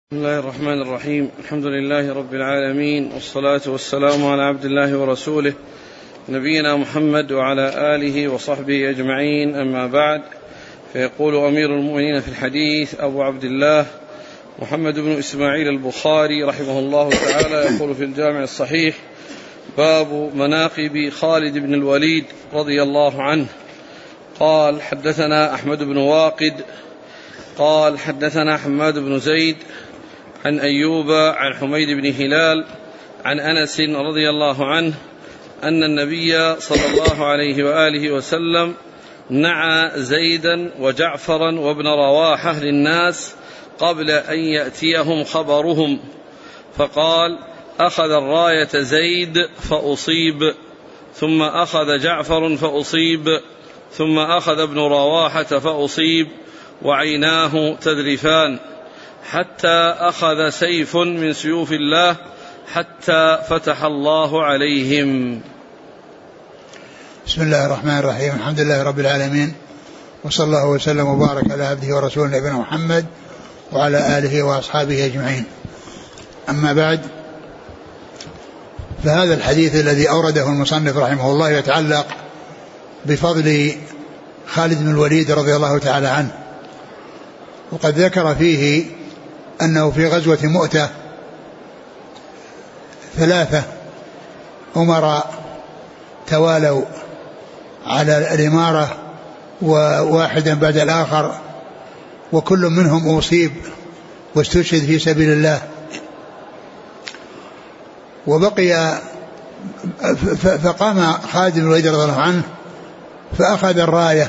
بسم الله الرحمن الرحيم. الحمد لله رب العالمين، والصلاة والسلام على عبد الله ورسوله نبينا محمد وعلى آله وصحبه أجمعين، أما بعد. فيقول أمير المؤمنين في الحديث أبو عبد الله محمد بن إسماعيل البخاري رحمه الله تعالى، يقول في الجامع الصحيح: باب مناقب خالد بن الوليد رضي الله عنه. قال: حدثنا أحمد بن واقد قال: حدثنا حماد بن زيد عن أيوب عن حميد بن هلال عن أنس رضي الله عنه أن النبي صلى الله عليه وآله وسلم نعى زيدا وجعفرا وابن رواحة للناس قبل أن يأتيهم خبرهم، فقال: أخذ الراية زيد فأصيب، ثم أخذ جعفر فأصيب، ثم أخذ ابن رواحة فأصيب، وعيناه تذرفان، حتى أخذ سيف من سيوف الله، حتى فتح الله عليهم. بسم الله الرحمن الرحيم. الحمد لله رب العالمين، وصلى الله وسلم وبارك على عبده ورسوله نبينا محمد وعلى آله وأصحابه أجمعين، أما بعد. فهذا الحديث الذي أورده المصنف رحمه الله يتعلق بفضل خالد بن الوليد رضي الله تعالى عنه، وقد ذكر فيه أنه في غزوة مؤتة 3 أمراء توالوا على الإمارة وواحدا بعد الآخر، وكل منهم أصيب واستشهد في سبيل الله، وبقي فقام خالد بن الوليد رضي الله عنه فأخذ الراية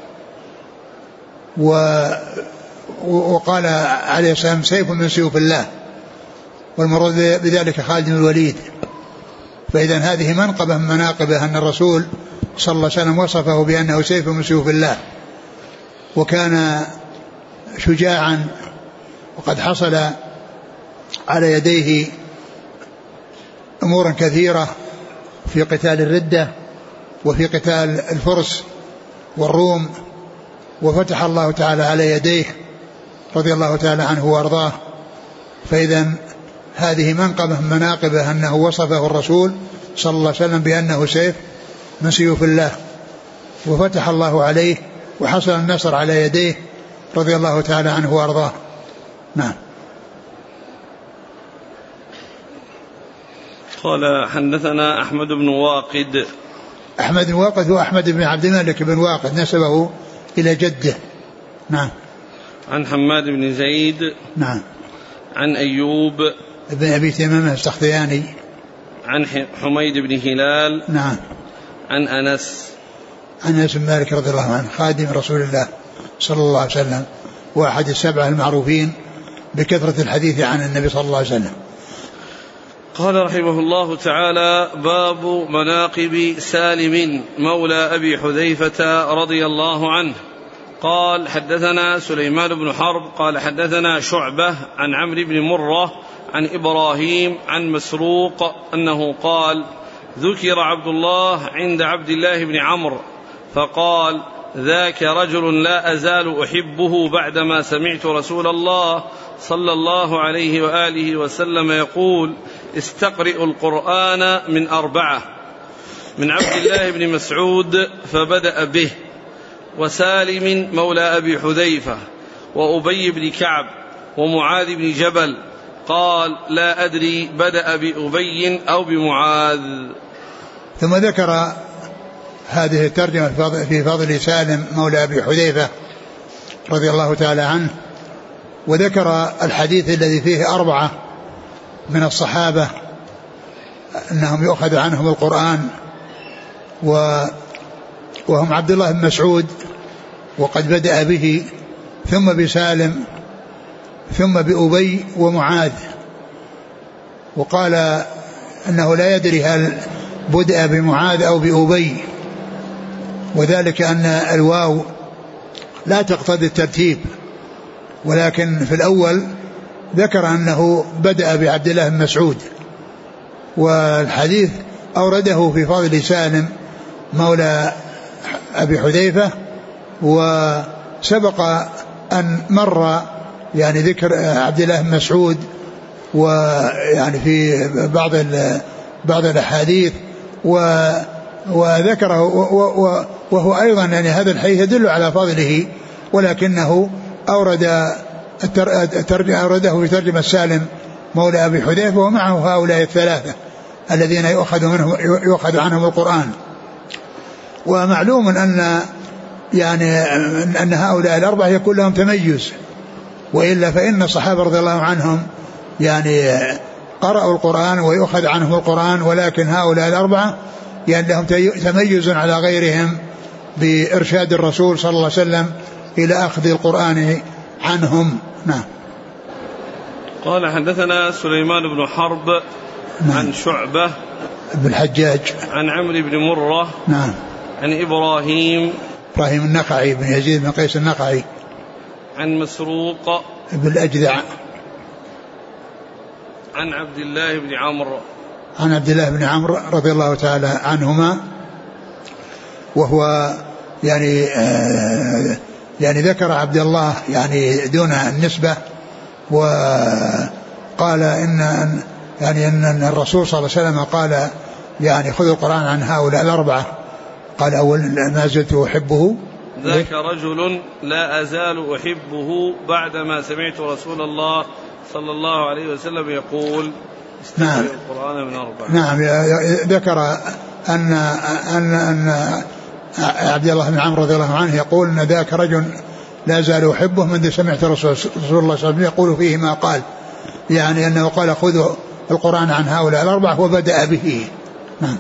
وقال عليه السلام: سيف من سيوف الله، والمراد بذلك خالد بن الوليد. فإذا هذه منقبة من مناقبه أن الرسول صلى الله عليه وسلم وصفه بأنه سيف من سيوف الله، وكان شجاعا، وقد حصل على يديه أمور كثيرة في قتال الردة وفي قتال الفرس والروم، وفتح الله تعالى على يديه رضي الله تعالى عنه وارضاه. فإذا هذه منقبة من مناقبه أنه وصفه الرسول صلى الله عليه وسلم بأنه سيف من سيوف الله، وفتح الله عليه وحصل النصر على يديه رضي الله تعالى عنه وارضاه. نعم. قال: حدثنا أحمد بن واقد. أحمد بن واقد هو أحمد بن عبد الملك بن واقد، نسبه إلى جده. نعم. عن حماد بن زيد. نعم. عن أيوب ابن أبي تمامة السختياني. عن حميد بن هلال. نعم. عن أنس بن مالك رضي الله عنه، خادم رسول الله صلى الله عليه وسلم، وأحد السبعة المعروفين بكثرة الحديث عن النبي صلى الله عليه وسلم. قال رحمه الله تعالى: باب مناقب سالم مولى أبي حذيفة رضي الله عنه. قال: حدثنا سليمان بن حرب قال: حدثنا شعبة عن عمرو بن مرة عن إبراهيم عن مسروق أنه قال: ذكر عبد الله عند عبد الله بن عمرو فقال: ذاك رجل لا أزال أحبه بعدما سمعت رسول الله صلى الله عليه وآله وسلم يقول: استقرئوا القرآن من 4: من عبد الله بن مسعود فبدأ به، وسالم مولى أبي حذيفة، وأبي بن كعب، ومعاذ بن جبل. قال: لا أدري بدأ بأبي أو بمعاذ. ثم ذكر هذه الترجمة في فضل سالم مولى أبي حذيفة رضي الله تعالى عنه، وذكر الحديث الذي فيه 4 من الصحابة أنهم يؤخذ عنهم القرآن، وهم عبد الله بن مسعود وقد بدأ به، ثم بسالم، ثم بأبي ومعاذ. وقال أنه لا يدري هل بدأ بمعاذ أو بأبي، وذلك أن الواو لا تقتضي الترتيب، ولكن في الأول ذكر أنه بدأ بعبد الله بن مسعود، والحديث أورده في فضل سالم مولى أبي حذيفة، وسبق أن مر يعني ذكر عبد الله بن مسعود، ويعني في بعض الأحاديث وذكره، وهو أيضا يعني هذا الحديث يدل على فضله، ولكنه أورده في ترجمة سالم مولى أبي حذيفة، ومعه هؤلاء الثلاثة الذين يؤخذ عنهم القرآن. ومعلوم أن هؤلاء الأربعة يكون لهم تميز، وإلا فإن الصحابة رضي الله عنهم يعني قرأوا القرآن ويؤخذ عنهم القرآن، ولكن هؤلاء الأربعة يعني لهم تميز على غيرهم بإرشاد الرسول صلى الله عليه وسلم إلى أخذ القرآن عنهم. نعم. قال حدثنا سليمان بن حرب نعم. عن شعبة بن الحجاج عن عمرو بن مرة نعم. عن إبراهيم النخعي بن يزيد بن قيس النخعي عن مسروق بن الأجدع عن عبد الله بن عمرو رضي الله تعالى عنهما، وهو يعني ذكر عبد الله يعني دون النسبة، وقال إن الرسول صلى الله عليه وسلم قال يعني خذوا القرآن عن هؤلاء الأربعة. قال أول ما زلت أحبه، ذاك رجل لا أزال أحبه بعدما سمعت رسول الله صلى الله عليه وسلم يقول نعم القرآن من أربعة. نعم. ذكر أن عبد الله بن عمرو رضي الله عنه يقول أن ذاك رجل لا أزال أحبه منذ سمعت رسول الله صلى الله عليه وسلم يقول فيه ما قال، يعني أنه قال خذوا القرآن عن هؤلاء الأربعة وبدأ به. نعم.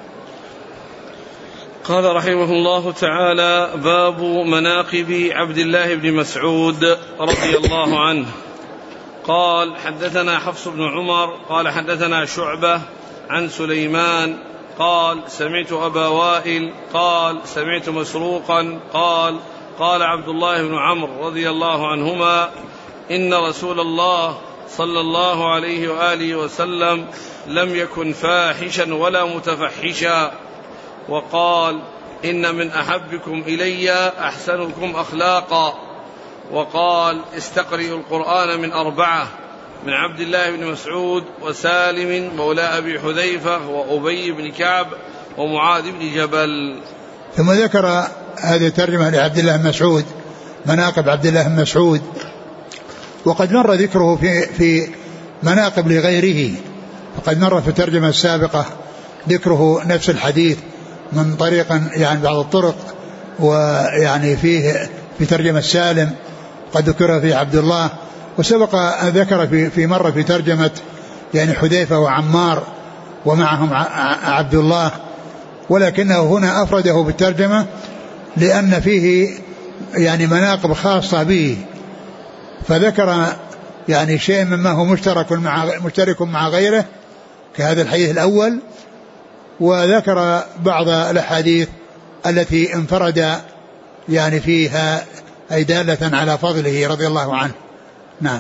قال رحمه الله تعالى: باب مناقب عبد الله بن مسعود رضي الله عنه. قال: حدثنا حفص بن عمر قال حدثنا شعبة عن سليمان قال سمعت أبا وائل قال سمعت مسروقا قال عبد الله بن عمرو رضي الله عنهما: إن رسول الله صلى الله عليه وآله وسلم لم يكن فاحشا ولا متفحشا، وقال: إن من أحبكم إلي أحسنكم أخلاقا، وقال: استقرئوا القرآن من أربعة: من عبد الله بن مسعود وسالم مولى أبي حذيفة وأبي بن كعب ومعاذ بن جبل. ثم ذكر هذه الترجمة لعبد الله بن مسعود، مناقب عبد الله بن مسعود، وقد مر ذكره في مناقب لغيره، وقد مر في الترجمة السابقة ذكره نفس الحديث من طريق يعني بعض الطرق، ويعني فيه في ترجمة سالم قد ذكر في عبد الله، وسبق ذكر في مرة في ترجمة يعني حذيفة وعمار ومعهم عبد الله، ولكنه هنا أفرده بالترجمة لأن فيه يعني مناقب خاصة به، فذكر يعني شيء مما هو مشترك مع غيره كهذا الحديث الأول، وذكر بعض الأحاديث التي انفرد يعني فيها أي دالة على فضله رضي الله عنه. نعم.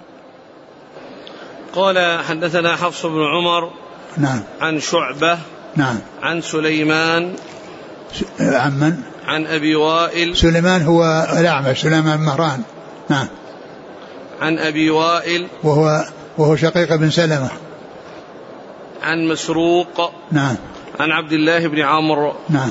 قال: حدثنا حفص بن عمر نعم عن شعبة نعم عن سليمان عن من؟ عن أبي وائل. سليمان هو الأعمش سليمان مهران. نعم. عن أبي وائل وهو شقيق بن سلمة. عن مسروق. نعم. عن عبد الله بن عمرو. نعم.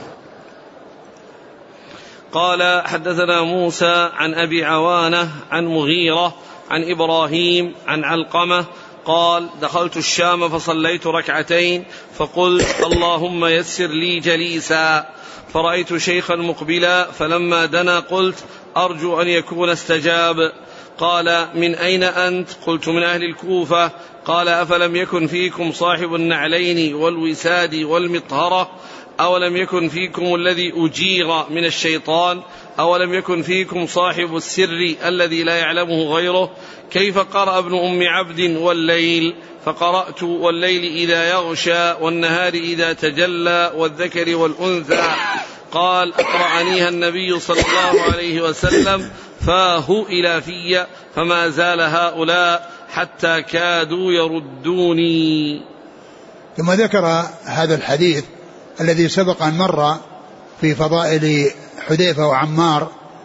قال: حدثنا موسى عن أبي عوانة عن مغيرة عن إبراهيم عن علقمة قال: دخلت الشام فصليت ركعتين فقلت: اللهم يسر لي جليسا، فرأيت شيخا مقبلا فلما دنا قلت: أرجو أن يكون استجاب. قال: من أين أنت؟ قلت: من أهل الكوفة. قال: أفلم يكن فيكم صاحب النعلين والوساد والمطهرة؟ أولم يكن فيكم الذي أجير من الشيطان؟ أولم يكن فيكم صاحب السر الذي لا يعلمه غيره؟ كيف قرأ ابن أم عبد والليل؟ فقرأت: والليل إذا يغشى والنهار إذا تجلى والذكر والأنثى. قال: أقرأنيها النبي صلى الله عليه وسلم فاه إلى في، فما زال هؤلاء حتى كادوا يردوني. ثم ذكر هذا الحديث الذي سبق أن مر في فضائل حذيفة وعمار،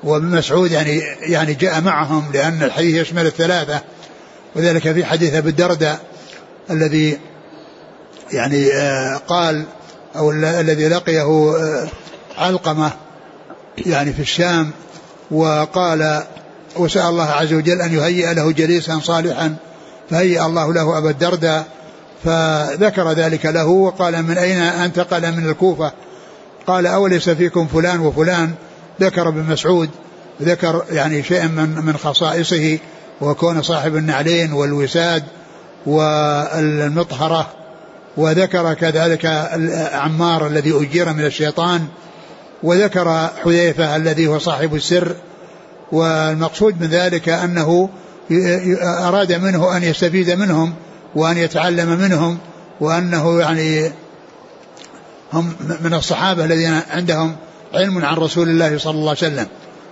وابن مسعود يعني جاء معهم لأن الحديث يشمل الثلاثة، وذلك في حديث أبي الدرداء الذي يعني قال أو الذي لقيه علقمة يعني في الشام، وقال وسأل الله عز وجل أن يهيئ له جليسا صالحا فهيئ الله له أبا الدرداء، فذكر ذلك له وقال من أين أنت؟ قال من الكوفة. قال أوليس فيكم فلان وفلان؟ ذكر ابن مسعود، ذكر يعني شيئا من خصائصه، وكون صاحب النعلين والوساد والمطهرة، وذكر كذلك عمار الذي أجير من الشيطان، وذكر حذيفة الذي هو صاحب السر. والمقصود من ذلك أنه أراد منه أن يستفيد منهم وأن يتعلم منهم، وأنه يعني هم من الصحابة الذين عندهم علم عن رسول الله صلى الله عليه وسلم.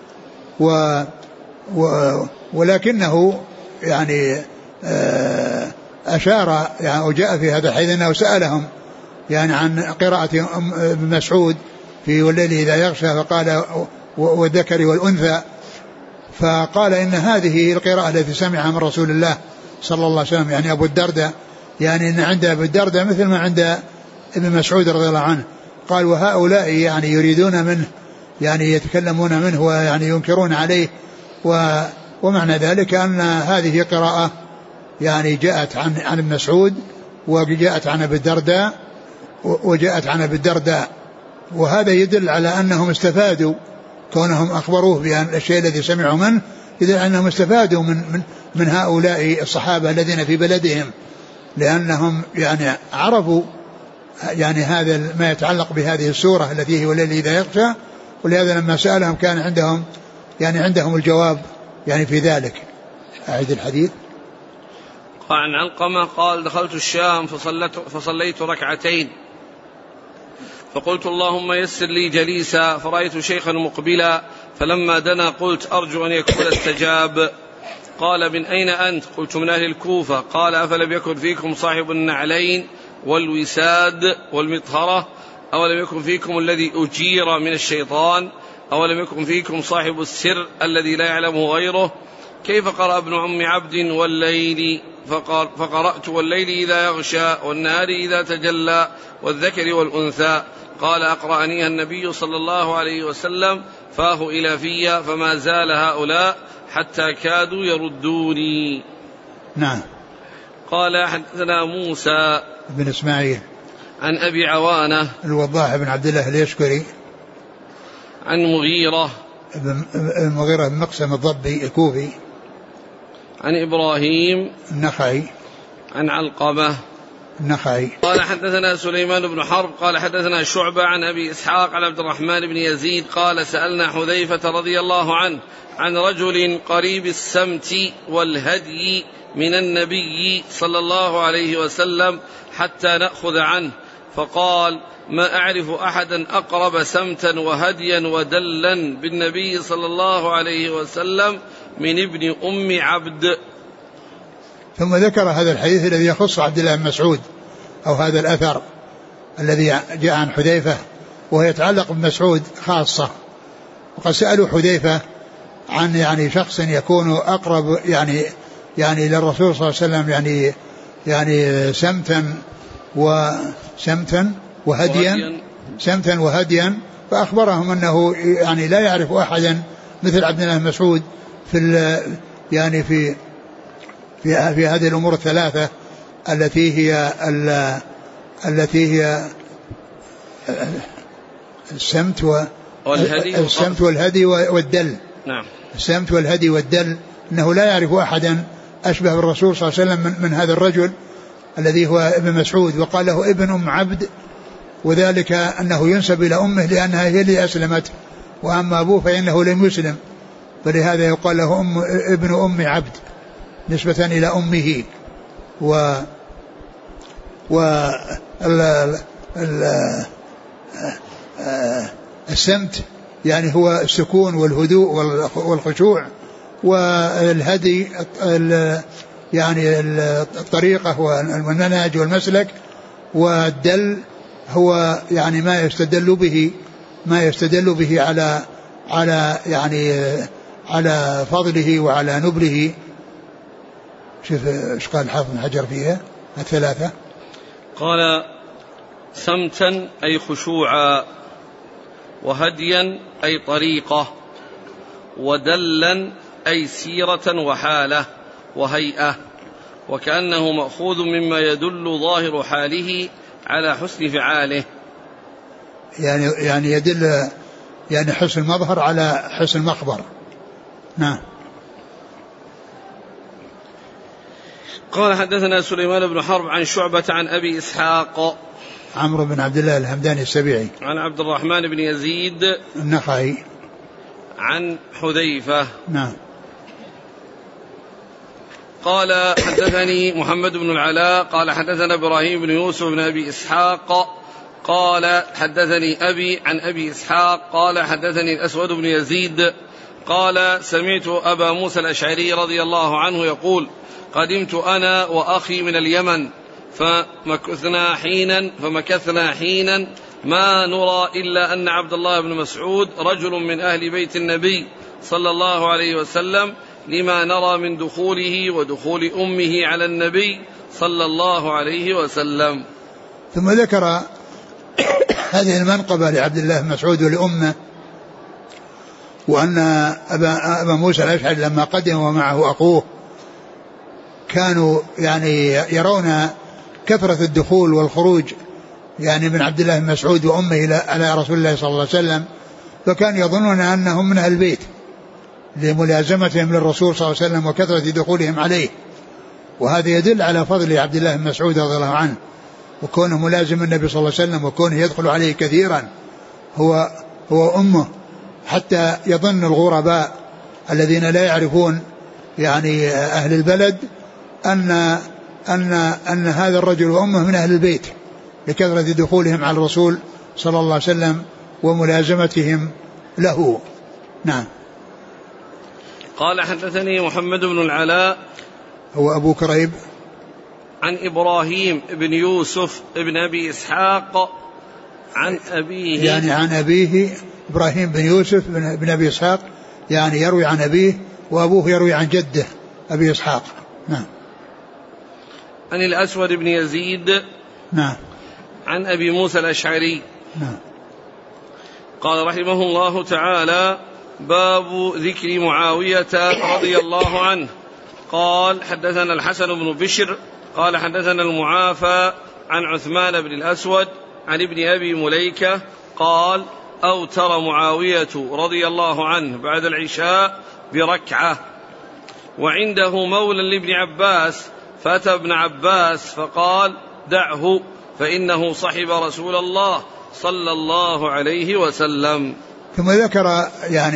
ولكنه يعني أشار يعني وجاء في هذا الحديث أنه سألهم يعني عن قراءة ابن مسعود في والليل إذا يغشى، فقال والذكر والأنثى، فقال إن هذه القراءة التي سمعها من رسول الله صلى الله عليه وسلم يعني أبو الدرداء، يعني إن عند أبو الدرداء مثل ما عند ابن مسعود رضي الله عنه. قال وهؤلاء يعني يريدون منه يعني يتكلمون منه ويعني ينكرون عليه، ومعنى ذلك أن هذه قراءة يعني جاءت عن ابن مسعود وجاءت عن أبي الدرداء وجاءت عن أبي الدرداء، وهذا يدل على أنهم استفادوا، كونهم أخبروه بأن الشيء الذي سمعوا منه يدل على أنهم استفادوا من هؤلاء الصحابة الذين في بلدهم، لأنهم يعني عرفوا يعني هذا ما يتعلق بهذه السورة التي هي والليل إذا يغشى، ولهذا لما سألهم كان عندهم الجواب يعني في ذلك. أعيد الحديث. عن علقمة قال دخلت الشام فصليت ركعتين فقلت اللهم يسر لي جليسا، فرأيت شيخا مقبلا فلما دنا قلت أرجو أن يكون استجاب. قال من أين أنت؟ قلت من أهل الكوفة. قال أفلم يكن فيكم صاحب النعلين والوساد والمطهرة؟ أولم يكن فيكم الذي أجير من الشيطان؟ أولم يكن فيكم صاحب السر الذي لا يعلمه غيره؟ كيف قرأ ابن أم عبد والليل؟ فقرأت والليل إذا يغشى والنهار إذا تجلى والذكر والأنثى. قال أقرأنيها النبي صلى الله عليه وسلم فاه إلى في، فما زال هؤلاء حتى كادوا يردوني. نعم. قال حدثنا موسى بن إسماعيل عن أبي عوانة الوضاح بن عبد الله اليشكري عن مغيرة بن مقسم الضبي الكوفي عن إبراهيم النخعي عن علقمة النخعي. قال حدثنا سليمان بن حرب قال حدثنا شعبة عن أبي إسحاق عن عبد الرحمن بن يزيد قال سألنا حذيفة رضي الله عنه عن رجل قريب السمت والهدي من النبي صلى الله عليه وسلم حتى نأخذ عنه، فقال ما أعرف أحدا أقرب سمتا وهديا ودلا بالنبي صلى الله عليه وسلم من ابن أم عبد. ثم ذكر هذا الحديث الذي يخص عبد الله بن مسعود أو هذا الأثر الذي جاء عن حذيفة وهو يتعلق بمسعود خاصة. وقد سألوا حذيفة عن يعني شخص يكون أقرب يعني للرسول صلى الله عليه وسلم يعني سمتا وهديا فأخبرهم أنه يعني لا يعرف أحدا مثل عبد الله بن مسعود في هذه الأمور الثلاثة التي هي السمت والهدي والدل. نعم. السمت والهدي والدل، أنه لا يعرف أحدا أشبه بالرسول صلى الله عليه وسلم من هذا الرجل الذي هو ابن مسعود، وقال له ابن أم عبد، وذلك أنه ينسب إلى أمه لأنها هي اللي أسلمت، وأما أبوه فإنه لم يسلم، فلهذا يقال له ابن أم عبد نسبة إلى أمه. السمت يعني هو السكون والهدوء والخشوع، والهدي يعني الطريقة والمنهج والمسلك، والدل هو يعني ما يستدل به على فضله وعلى نبله. شوف ايش قال الحافظ بن حجر فيها الثلاثة. قال: سمتا أي خشوعا، وهديا أي طريقة، ودلا أي سيرة وحالة وهيئة، وكأنه مأخوذ مما يدل ظاهر حاله على حسن فعاله. يعني يدل يعني حسن المظهر على حسن المخبر. نعم. قال: حدثنا سليمان بن حرب عن شعبة عن أبي إسحاق عمرو بن عبد الله الهمداني السبيعي عن عبد الرحمن بن يزيد النخعي عن حذيفة. نعم. قال: حدثني محمد بن العلاء قال: حدثنا إبراهيم بن يوسف بن أبي إسحاق قال: حدثني أبي عن أبي إسحاق قال: حدثني الأسود بن يزيد قال: سمعت أبا موسى الأشعري رضي الله عنه يقول: قدمت أنا وأخي من اليمن فمكثنا حينا ما نرى إلا أن عبد الله بن مسعود رجل من أهل بيت النبي صلى الله عليه وسلم، لما نرى من دخوله ودخول أمه على النبي صلى الله عليه وسلم. ثم ذكر هذه المنقبة لعبد الله بن مسعود ولأمه، وأن أبا موسى الأشعري لما قدم ومعه أخوه كانوا يعني يرون كثرة الدخول والخروج يعني من عبد الله بن مسعود وأمه على رسول الله صلى الله عليه وسلم، فكان يظنون أنهم من أهل البيت لملازمتهم للرسول صلى الله عليه وسلم وكثرة دخولهم عليه. وهذا يدل على فضل عبد الله بن مسعود رضي الله عنه، وكونه ملازم النبي صلى الله عليه وسلم، وكونه يدخل عليه كثيرا هو أمه، حتى يظن الغرباء الذين لا يعرفون يعني أهل البلد أن هذا الرجل وأمه من أهل البيت لكثرة دخولهم على الرسول صلى الله عليه وسلم وملازمتهم له. نعم. قال: حدثني محمد بن العلاء هو أبو كريب عن إبراهيم بن يوسف بن أبي إسحاق عن أبيه، يعني عن أبيه إبراهيم بن يوسف بن أبي إسحاق، يعني يروي عن أبيه، وأبوه يروي عن جده أبي إسحاق. نعم. عن الأسود بن يزيد. نعم. عن أبي موسى الأشعري. نعم. قال رحمه الله تعالى: باب ذكر معاوية رضي الله عنه. قال: حدثنا الحسن بن بشر قال: حدثنا المعافى عن عثمان بن الأسود عن ابن أبي مليكة قال: أوتر معاوية رضي الله عنه بعد العشاء بركعة، وعنده مولى لابن عباس، فأتى ابن عباس فقال: دعه فإنه صحب رسول الله صلى الله عليه وسلم. ثم ذكر يعني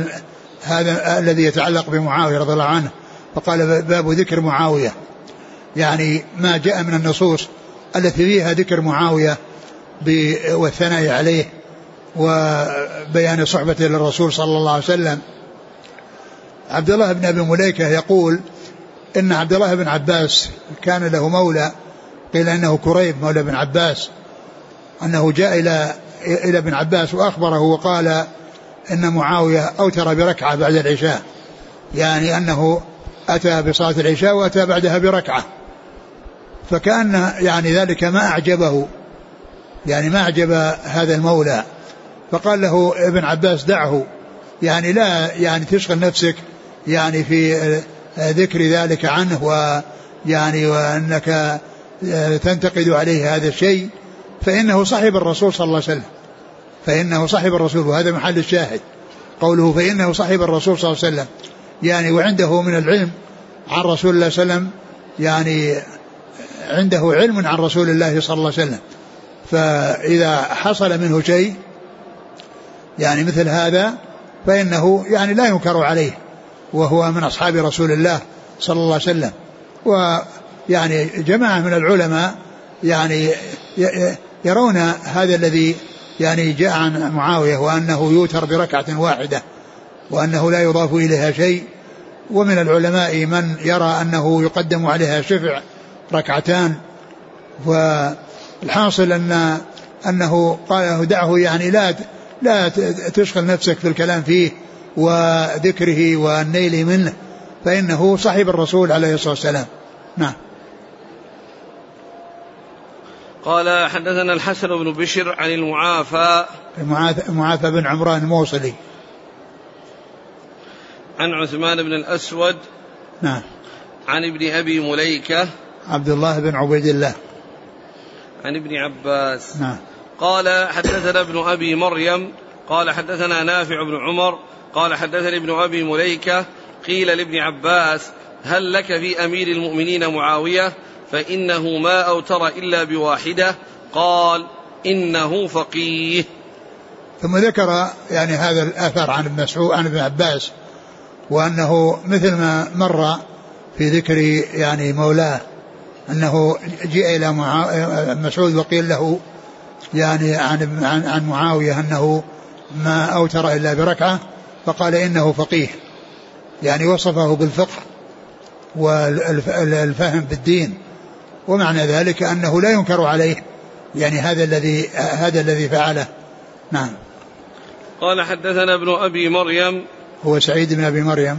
هذا الذي يتعلق بمعاوية رضي الله عنه، فقال: باب ذكر معاوية، يعني ما جاء من النصوص التي فيها ذكر معاوية والثناء عليه وبيان صحبته للرسول صلى الله عليه وسلم. عبد الله بن أبي مليكة يقول إن عبد الله بن عباس كان له مولى، قيل إنه كريب مولى بن عباس، أنه جاء إلى ابن عباس وأخبره وقال إن معاوية أوتر بركعة بعد العشاء، يعني أنه أتى بصلاة العشاء وأتى بعدها بركعة، فكأن يعني ذلك ما أعجبه، يعني ما أعجب هذا المولى، فقال له ابن عباس: دعه، يعني لا يعني تشغل نفسك يعني في ذكر ذلك عنه، ويعني وأنك تنتقد عليه هذا الشيء، فإنه صاحب الرسول صلى الله عليه وسلم، فإنه صاحب الرسول، وهذا محل الشاهد قوله فإنه صاحب الرسول صلى الله عليه وسلم، يعني وعنده من العلم عن رسول الله صلى الله عليه وسلم، يعني عنده علم عن رسول الله صلى الله عليه وسلم، فإذا حصل منه شيء يعني مثل هذا فإنه يعني لا ينكر عليه، وهو من أصحاب رسول الله صلى الله عليه وسلم. ويعني جماعة من العلماء يعني يرون هذا الذي يعني جاء عن معاوية، وأنه يوتر بركعة واحدة وأنه لا يضاف إليها شيء، ومن العلماء من يرى أنه يقدم عليها شفع ركعتان. والحاصل أنه قال له: دعه، يعني لا تشغل نفسك في الكلام فيه وذكره والنيل منه، فإنه صاحب الرسول عليه الصلاة والسلام. نعم. قال حدثنا الحسن بن بشر عن المعافى بن عمران الموصلي عن عثمان بن الأسود. نعم. عن ابن أبي مليكة عبد الله بن عبيد الله عن ابن عباس. نعم. قال حدثنا ابن أبي مريم قال حدثنا نافع بن عمر قال حدثني ابن أبي مليكة قيل لابن عباس هل لك في أمير المؤمنين معاوية فإنه ما أوتر إلا بواحدة؟ قال إنه فقيه. ثم ذكر يعني هذا الأثر عن ابن مسعود عن ابن عباس، وأنه مثل ما مر في ذكر يعني مولاه أنه جاء إلى مسعود وقيل له يعني عن معاوية أنه ما أوتر إلا بركعة، فقال إنه فقيه، يعني وصفه بالفقه والفهم بالدين، ومعنى ذلك أنه لا ينكر عليه يعني هذا الذي فعله. نعم. قال حدثنا ابن أبي مريم هو سعيد بن أبي مريم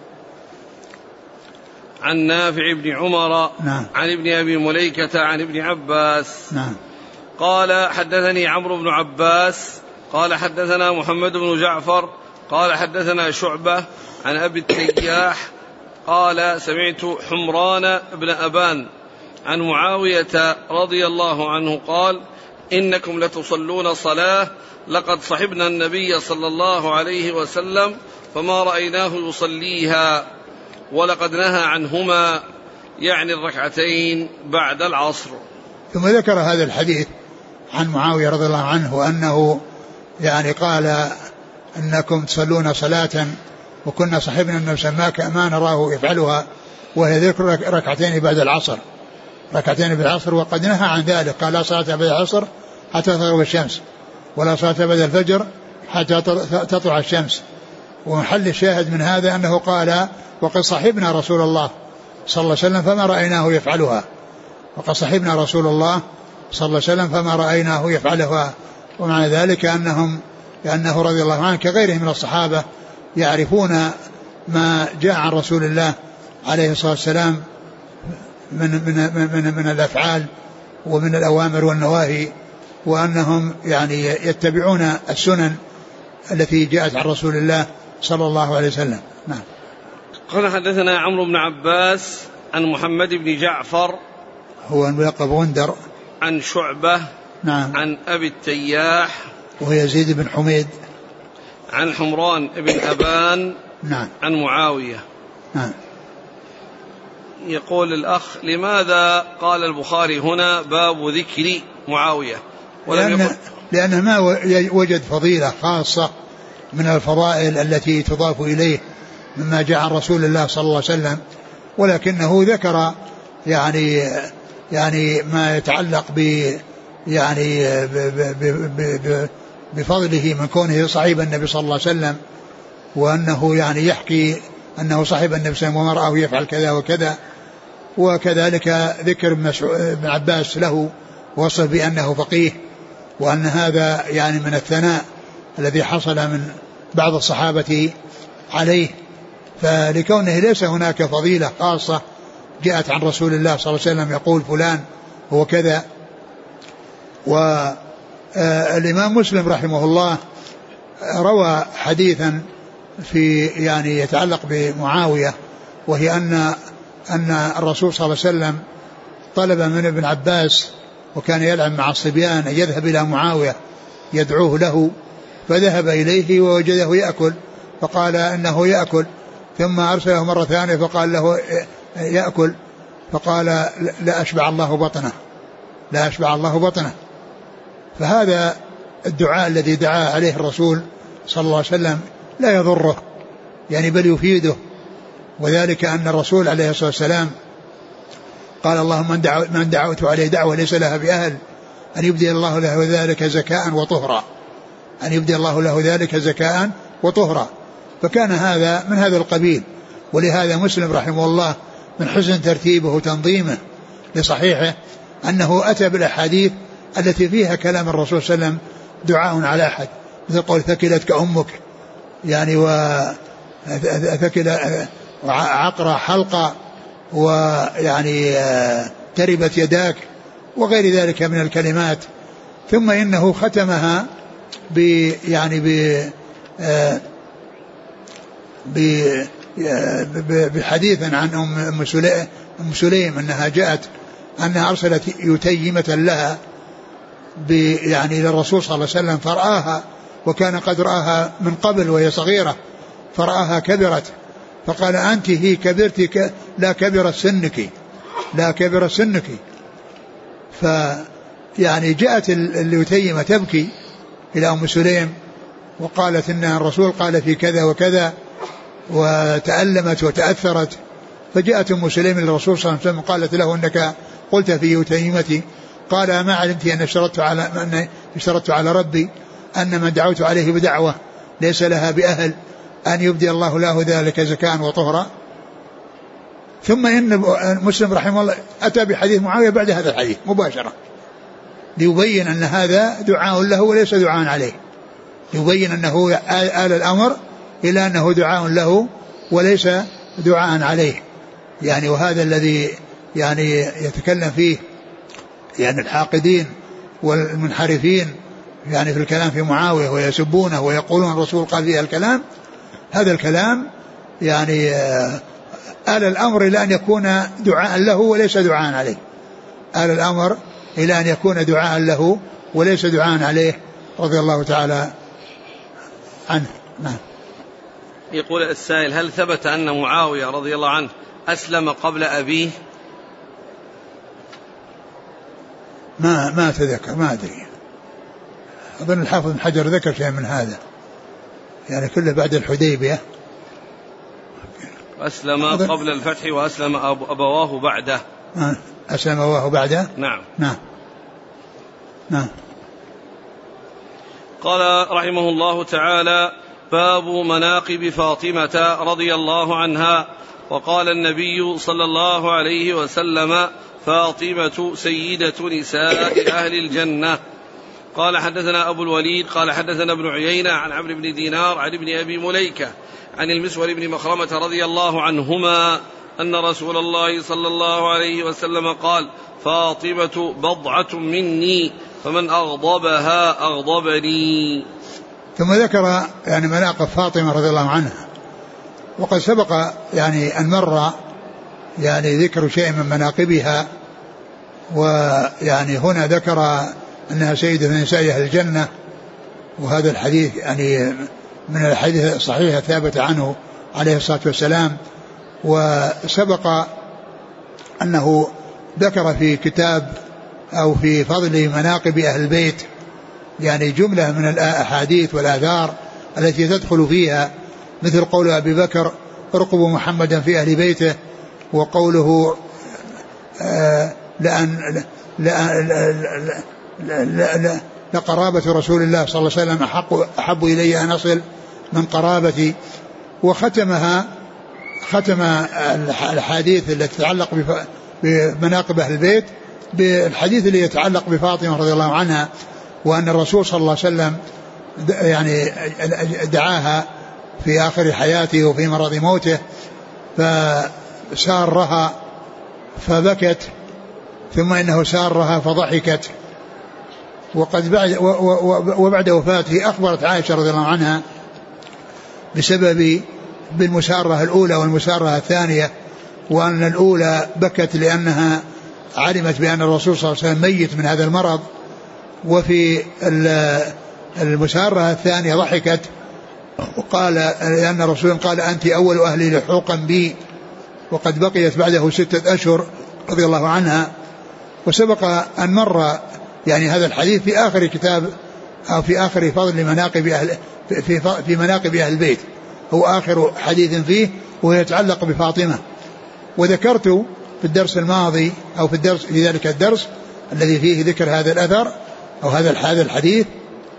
عن نافع بن عمر. نعم. عن ابن أبي مليكة عن ابن عباس. نعم. قال حدثني عمرو بن عباس قال حدثنا محمد بن جعفر قال حدثنا شعبة عن أبي التياح قال سمعت حمران بن أبان عن معاوية رضي الله عنه قال إنكم لتصلون صلاة لقد صحبنا النبي صلى الله عليه وسلم فما رأيناه يصليها ولقد نهى عنهما، يعني الركعتين بعد العصر. ثم ذكر هذا الحديث عن معاوية رضي الله عنه وأنه يعني قال أنكم تصلون صلاة وكنا صحبنا النبي ما نراه يفعلها، وهي ذكر ركعتين بعد العصر، ركعتين بعد العصر، وقد نهى عن ذلك قال لا صلاة بعد العصر حتى تغرب الشمس ولا صلاة بعد الفجر حتى تطلع الشمس. ومحل الشاهد من هذا أنه قال وقد صحبنا رسول الله صلى الله عليه وسلم فما رأيناه يفعلها، وقد صحبنا رسول الله صلى الله عليه وسلم فما رأيناه يفعلها. ومعنى ذلك أنه رضي الله عنه كغيره من الصحابة يعرفون ما جاء عن رسول الله عليه الصلاة والسلام من الأفعال ومن الأوامر والنواهي، وأنهم يعني يتبعون السنن التي جاءت عن رسول الله صلى الله عليه وسلم. نعم. قال حدثنا عمرو بن عباس عن محمد بن جعفر هو الملقب غندر عن شعبة. نعم. عن أبي التياح وهو يزيد بن حميد عن حمران بن أبان. نعم. عن معاوية. نعم. يقول الأخ لماذا قال البخاري هنا باب ذكر معاوية؟ لأنه ما وجد فضيلة خاصة من الفضائل التي تضاف إليه مما جاء عن رسول الله صلى الله عليه وسلم، ولكنه ذكر يعني ما يتعلق بفضله من كونه صاحب النبي صلى الله عليه وسلم، وأنه يعني يحكي أنه صاحب النبي صلى الله عليه وسلم ومرأه يفعل كذا وكذا، وكذلك ذكر ابن عباس له وصف بأنه فقيه، وأن هذا يعني من الثناء الذي حصل من بعض الصحابة عليه، فلكونه ليس هناك فضيلة خاصة جاءت عن رسول الله صلى الله عليه وسلم يقول فلان هو كذا. والإمام مسلم رحمه الله روى حديثا في يعني يتعلق بمعاوية، وهي أن الرسول صلى الله عليه وسلم طلب من ابن عباس وكان يلعب مع الصبيان أن يذهب إلى معاوية يدعوه له، فذهب إليه ووجده يأكل فقال إنه يأكل، ثم أرسله مرة ثانية فقال له يأكل، فقال لا أشبع الله بطنه، لا أشبع الله بطنه. فهذا الدعاء الذي دعا عليه الرسول صلى الله عليه وسلم لا يضره يعني بل يفيده، وذلك أن الرسول عليه الصلاة والسلام قال اللهم من دعوت عليه دعوة ليس لها بأهل أن يبدي الله له ذلك زكاء وطهرا، أن يبدي الله له ذلك زكاء وطهرا، فكان هذا من هذا القبيل. ولهذا مسلم رحمه الله من حسن ترتيبه وتنظيمه لصحيحه أنه أتى بالأحاديث التي فيها كلام الرسول صلى الله عليه وسلم دعاء على أحد، مثل قول ثكلتك أمك يعني، وثكل عقرة حلقة، ويعني تربت يداك وغير ذلك من الكلمات. ثم إنه ختمها بحديث عن أم سليم أنها جاءت أنها أرسلت يتيمة لها يعني للرسول صلى الله عليه وسلم فرآها، وكان قد رآها من قبل وهي صغيرة، فرآها كبرت فقال أنت هي كبرت لا كبر سنك، لا كبر سنك. فيعني جاءت اليتيمة تبكي إلى أم سليم وقالت إن الرسول قال في كذا وكذا، وتألمت وتأثرت. فجاءت أم سليم للرسول صلى الله عليه وسلم قالت له إنك قلت في يتيمتي، قال ما علمت أن اشترطت على ربي أن من دعوت عليه بدعوة ليس لها بأهل أن يبدي الله له ذلك زكاة وطهرا. ثم إن مسلم رحمه الله أتى بحديث معاوية بعد هذا الحديث مباشرة ليبين أن هذا دعاء له وليس دعاء عليه، يبين أنه آل الأمر إلى أنه دعاء له وليس دعاء عليه يعني. وهذا الذي يعني يتكلم فيه يعني الحاقدين والمنحرفين يعني في الكلام في معاوية ويسبونه ويقولون الرسول قال فيها الكلام، هذا الكلام يعني آل الأمر إلى أن يكون دعاء له وليس دعاء عليه، آل الأمر إلى أن يكون دعاء له وليس دعاء عليه رضي الله تعالى عنه. نعم. يقول السائل: هل ثبت أن معاوية رضي الله عنه أسلم قبل أبيه؟ ما أتذكر، ما أدري، أظن الحافظ بن حجر ذكر شيء من هذا يعني كله بعد الحديبية. أسلم قبل الفتح وأسلم أبواه بعده. أسلم أبواه بعده. نعم. نعم. نعم. قال رحمه الله تعالى: باب مناقب فاطمة رضي الله عنها. وقال النبي صلى الله عليه وسلم: فاطمة سيدة نساء أهل الجنة. قال حدثنا أبو الوليد قال حدثنا ابن عيينة عن عمرو بن دينار عن ابن أبي مليكة عن المسور بن مخرمة رضي الله عنهما أن رسول الله صلى الله عليه وسلم قال: فاطمة بضعة مني فمن أغضبها أغضبني. ثم ذكر يعني مناقب فاطمة رضي الله عنها، وقد سبق يعني أن مر يعني ذكر شيء من مناقبها، ويعني هنا ذكر أنها سيدة نساء أهل الجنة، وهذا الحديث يعني من الحديث الصحيحة ثابت عنه عليه الصلاة والسلام. وسبق أنه ذكر في كتاب أو في فضل مناقب أهل البيت يعني جملة من الأحاديث والآثار التي تدخل فيها، مثل قول أبي بكر: ارقبوا محمدا في أهل بيته، وقوله لقرابة رسول الله صلى الله عليه وسلم أحب إلي أن أصل من قرابتي. وختم الحديث التي تتعلق بمناقب أهل البيت بالحديث الذي يتعلق بفاطمة رضي الله عنها، وأن الرسول صلى الله عليه وسلم يعني دعاها في آخر حياته وفي مرض موته فسارها فبكت، ثم إنه سارها فضحكت. وبعد وفاته أخبرت عائشة رضي الله عنها بسبب بالمسارة الأولى والمسارة الثانية، وأن الأولى بكت لأنها علمت بأن الرسول صلى الله عليه وسلم ميت من هذا المرض، وفي المسارة الثانية ضحكت وقال لأن الرسول قال: أنت أول أهلي لحوقا بي، وقد بقيت بعده 6 أشهر رضي الله عنها. وسبق أن مر يعني هذا الحديث في آخر كتاب أو في آخر فضل مناقب في مناقب أهل البيت، هو آخر حديث فيه ويتعلق بفاطمة. وذكرت في الدرس الماضي أو في ذلك الدرس الذي فيه ذكر هذا الأثر أو هذا الحديث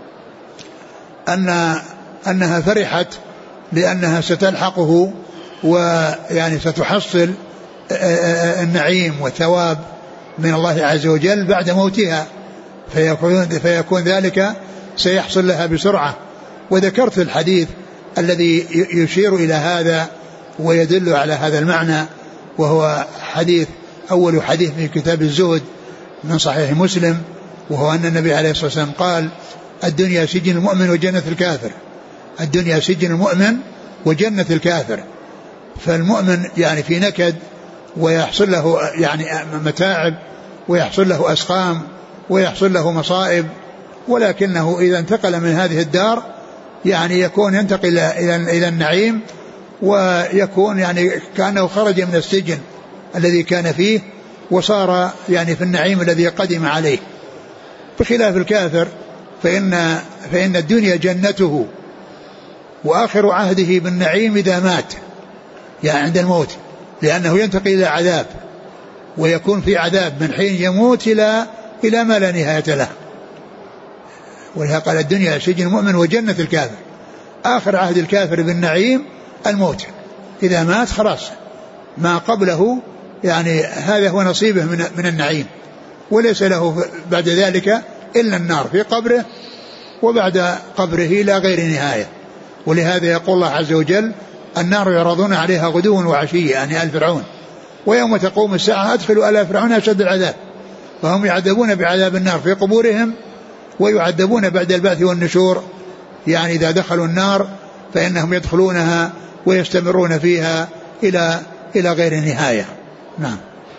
أنها فرحت لأنها ستلحقه ويعني ستحصل النعيم والثواب من الله عز وجل بعد موتها، فيكون ذلك سيحصل لها بسرعة وذكرت الحديث الذي يشير إلى هذا ويدل على هذا المعنى، وهو أول حديث في كتاب الزهد من صحيح مسلم، وهو أن النبي عليه الصلاة والسلام قال: الدنيا سجن المؤمن وجنة الكافر. الدنيا سجن المؤمن وجنة الكافر. فالمؤمن يعني في نكد ويحصل له يعني متاعب ويحصل له أسقام ويحصل له مصائب، ولكنه إذا انتقل من هذه الدار يعني يكون ينتقل إلى النعيم، ويكون يعني كأنه خرج من السجن الذي كان فيه وصار يعني في النعيم الذي قدم عليه. بخلاف الكافر فإن الدنيا جنته، وآخر عهده بالنعيم إذا مات، يعني عند الموت، لأنه ينتقل إلى عذاب ويكون في عذاب من حين يموت إلى ما لا نهاية له. ولهذا قال: الدنيا سجن المؤمن وجنة الكافر. آخر عهد الكافر بالنعيم الموت، إذا مات خلاص ما قبله يعني هذا هو نصيبه من النعيم، وليس له بعد ذلك إلا النار في قبره، وبعد قبره لا غير نهاية. ولهذا يقول الله عز وجل: النار يعرضون عليها غدوا وعشيا، يعني آل فرعون، ويوم تقوم الساعة أدخلوا آل فرعون أشد العذاب. فهم يعذبون بعذاب النار في قبورهم، ويعذبون بعد البعث والنشور، يعني إذا دخلوا النار فإنهم يدخلونها ويستمرون فيها إلى غير نهاية. نعم.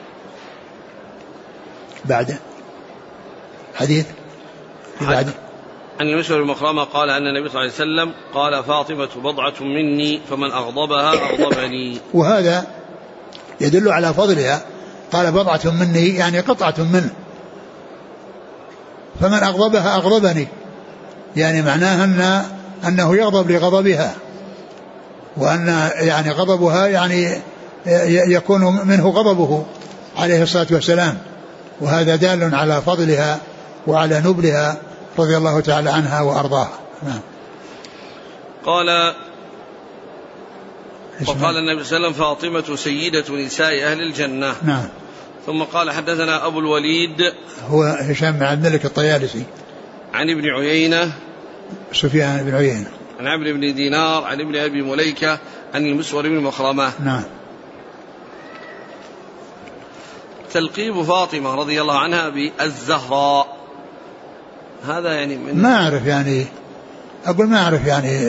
بعد حديث عن المسور المخرمة قال أن النبي صلى الله عليه وسلم قال: فاطمة بضعة مني فمن أغضبها أغضبني. وهذا يدل على فضلها. قال: بضعة مني يعني قطعة منه، فمن أغضبها أغضبني، يعني معناها أنه يغضب لغضبها، وأن يعني غضبها يعني يكون منه غضبه عليه الصلاة والسلام. وهذا دال على فضلها وعلى نبلها رضي الله تعالى عنها وأرضاها. نعم. وقال النبي صلى الله عليه وسلم: فاطمة سيدة نساء أهل الجنة. نعم. ثم قال: حدثنا أبو الوليد هو هشام بن عبد الملك الطيالسي، عن ابن عيينة سفيان بن عيينة، عن عمرو بن دينار، عن ابن أبي مليكة، عن المسور بن مخرمة. نعم. تلقيب فاطمة رضي الله عنها بالزهراء، هذا يعني ما أعرف، يعني أقول ما أعرف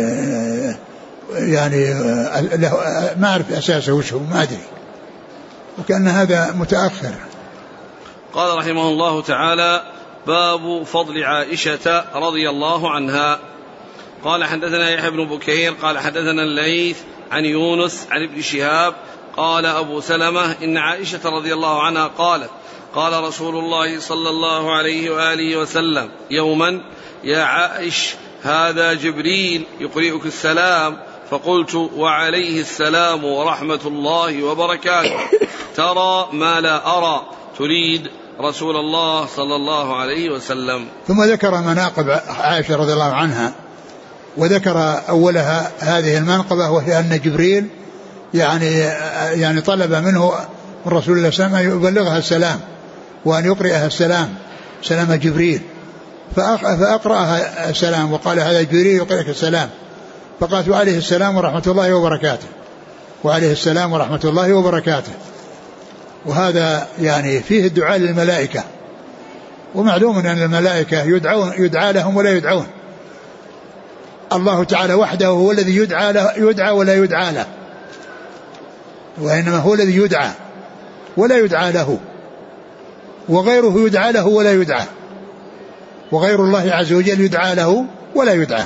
يعني ما أعرف أساسه وش هو، ما أدري، وكأن هذا متأخر. قال رحمه الله تعالى: باب فضل عائشة رضي الله عنها. قال: حدثنا يحيى بن بكير قال: حدثنا الليث عن يونس عن ابن شهاب قال: أبو سلمة إن عائشة رضي الله عنها قالت: قال رسول الله صلى الله عليه وآله وسلم يوما: يا عائش، هذا جبريل يقرئك السلام. فقلت: وعليه السلام ورحمة الله وبركاته، ترى ما لا أرى، تريد رسول الله صلى الله عليه وسلم. ثم ذكر مناقب عائشة رضي الله عنها، وذكر أولها هذه المنقبة، وهي أن جبريل يعني طلب منه من رسول الله صلى الله عليه وسلم أن يبلغها السلام وأن يقرئها السلام، سلام جبريل، فأقرأها السلام وقال: هذا جبريل يقرئك السلام. فقالت: وعليه السلام ورحمة الله وبركاته، وعليه السلام ورحمة الله وبركاته. وهذا يعني فيه الدعاء للملائكة، ومعلوم أن الملائكة يدعى لهم ولا يدعون. الله تعالى وحده هو الذي يدعى ولا يدعى له، وإنما هو الذي يدعى ولا يدعى له، وغيره يدعى له ولا يدعى، وغير الله عز وجل يدعى له ولا يدعى.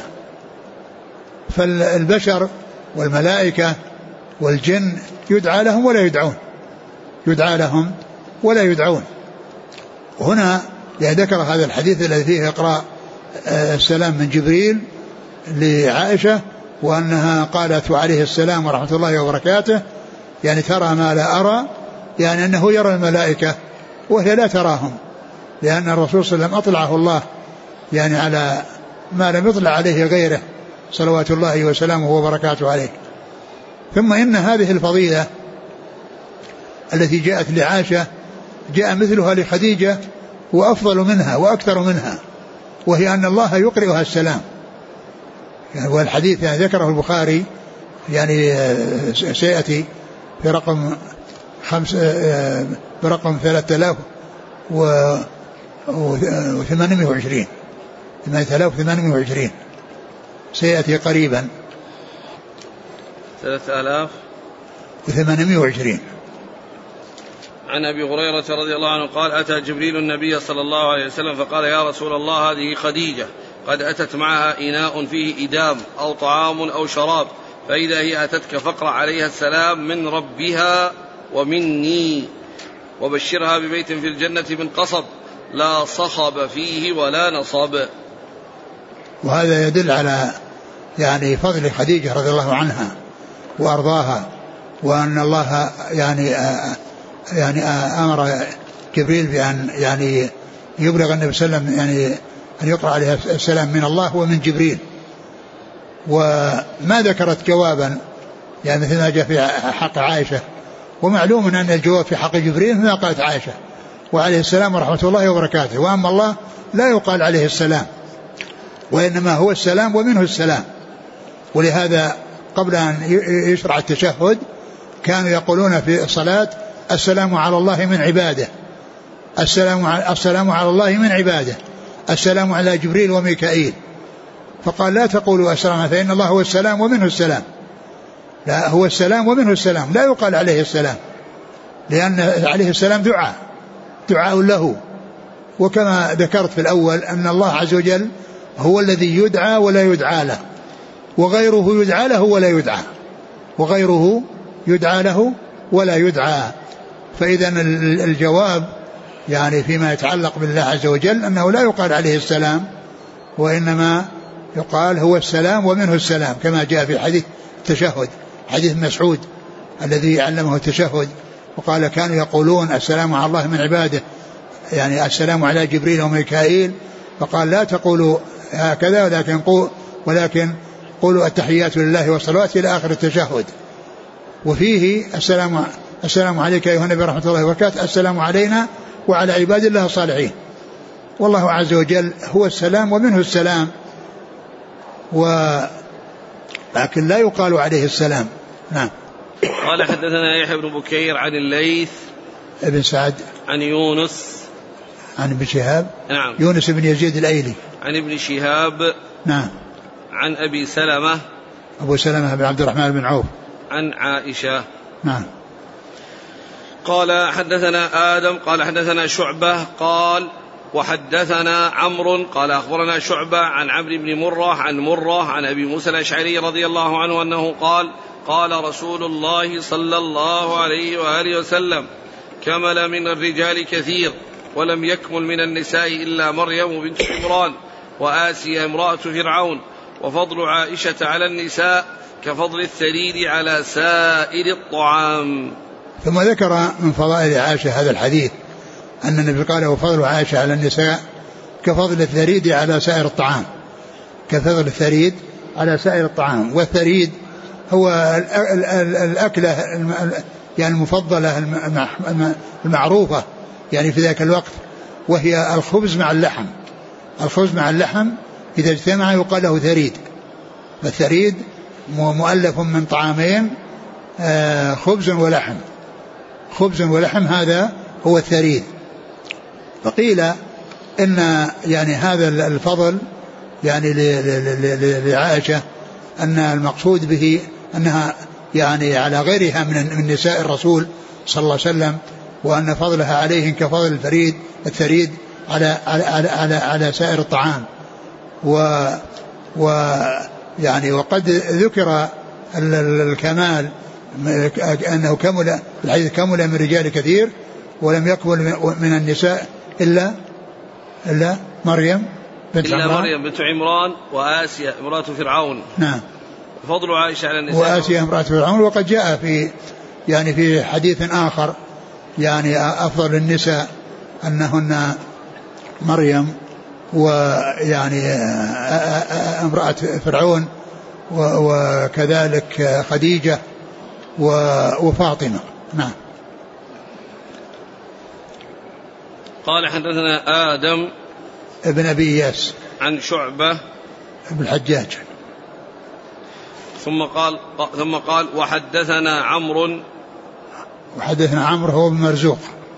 فالبشر والملائكة والجن يدعى لهم ولا يدعون، يدعى لهم ولا يدعون. وهنا ذكر هذا الحديث الذي فيه إقراء السلام من جبريل لعائشة، وأنها قالت: وعليه السلام ورحمة الله وبركاته، يعني ترى ما لا أرى، يعني أنه يرى الملائكة وهي لا تراهم، لأن الرسول صلى الله عليه وسلم أطلعه الله يعني على ما لم يطلع عليه غيره صلوات الله وسلامه وبركاته عليه. ثم إن هذه الفضيلة التي جاءت لعائشة جاء مثلها لخديجة وأفضل منها وأكثر منها، وهي أن الله يقرئها السلام، يعني والحديث يعني ذكره البخاري يعني سيأتي في رقم 3820 سيأتي قريبا 3820. عن أبي هريرة رضي الله عنه قال أتى جبريل النبي صلى الله عليه وسلم فقال يا رسول الله هذه خديجة قد أتت معها إناء فيه إدام أو طعام أو شراب فإذا هي أتتك فاقرأ عليها السلام من ربها ومني وبشرها ببيت في الجنة من قصب لا صخب فيه ولا نصب. وهذا يدل على يعني فضل خديجة رضي الله عنها وأرضاها، وأن الله يعني أمر جبريل بأن يعني يبلغ النبي صلى الله عليه وسلم يعني أن يقرأ عليها السلام من الله ومن جبريل. وما ذكرت جوابا يعني مثل ما جاء في حق عائشة، ومعلوم أن الجواب في حق جبريل ما قالت عائشة وعليه السلام ورحمة الله وبركاته، وأما الله لا يقال عليه السلام وإنما هو السلام ومنه السلام. ولهذا قبل أن يشرع التشهد كانوا يقولون في الصلاة السلام على الله من عباده، السلام على الله من عباده، السلام على جبريل وميكائيل. فقال لا تقولوا السلام فإن الله هو السلام ومنه السلام، لا هو السلام ومنه السلام، لا يقال عليه السلام، لأن عليه السلام دعاء له. وكما ذكرت في الأول أن الله عز وجل هو الذي يدعى ولا يدعى له، وغيره يدعى له ولا يدعى، وغيره يدعى له ولا يدعى. فإذا الجواب يعني فيما يتعلق بالله عز وجل أنه لا يقال عليه السلام، وإنما يقال هو السلام ومنه السلام، كما جاء في حديث التشهد، حديث مسعود الذي علمه التشهد وقال كانوا يقولون السلام على الله من عباده، يعني السلام على جبريل وميكائيل، فقال لا تقولوا هكذا ولكن قولوا التحيات لله والصلوات إلى آخر التشهد. وفيه السلام عليك أيها النبي ورحمة الله وبركاته، السلام علينا وعلى عباد الله الصالحين. والله عز وجل هو السلام ومنه السلام، لكن لا يقال عليه السلام. نعم. قال حدثنا يحيى بن بكير عن الليث ابن سعد عن يونس عن ابن شهاب. نعم. يونس بن يزيد الأيلي عن ابن شهاب. نعم. عن أبي سلمة أبو سلمة بن عبد الرحمن بن عوف عن عائشة. نعم. قال حدثنا آدم قال حدثنا شعبة قال وحدثنا عمرو قال أخبرنا شعبة عن عمرو بن مرة عن أبي موسى الأشعري رضي الله عنه أنه قال قال رسول الله صلى الله عليه وآله وسلم كمل من الرجال كثير ولم يكمل من النساء إلا مريم بنت عمران وآسيا امرأة فرعون وفضل عائشة على النساء كفضل الثريد على سائر الطعام. ثم ذكر من فضائل عائشة هذا الحديث أن النبي قال وفضل عائشة على النساء كفضل الثريد على سائر الطعام، كفضل الثريد على سائر الطعام. والثريد هو الأكلة يعني المفضلة المعروفة يعني في ذاك الوقت، وهي الخبز مع اللحم. الخبز مع اللحم إذا اجتمع يقال له ثريد. فالثريد مؤلف من طعامين خبز ولحم، خبز ولحم هذا هو الثريد. فقيل إن يعني هذا الفضل يعني لعائشة أن المقصود به أنها يعني على غيرها من نساء الرسول صلى الله عليه وسلم، وأن فضلها عليهم كفضل الثريد على سائر الطعام. يعني وقد ذكر الكمال أنه كمل الحديث كمل من رجال كثير ولم يكمل من النساء إلا مريم بنت عمران وآسيا امرأة فرعون. نعم. فضل عائشة على النساء وآسيا امرأة فرعون. وقد جاء في حديث آخر يعني أفضل النساء أنهن مريم ويعني امرأة فرعون وكذلك خديجة وفاطمة. نعم. قال حدثنا آدم ابن أبي إياس عن شعبة ابن الحجاج ثم قال وحدثنا عمرو هو بن مرزوق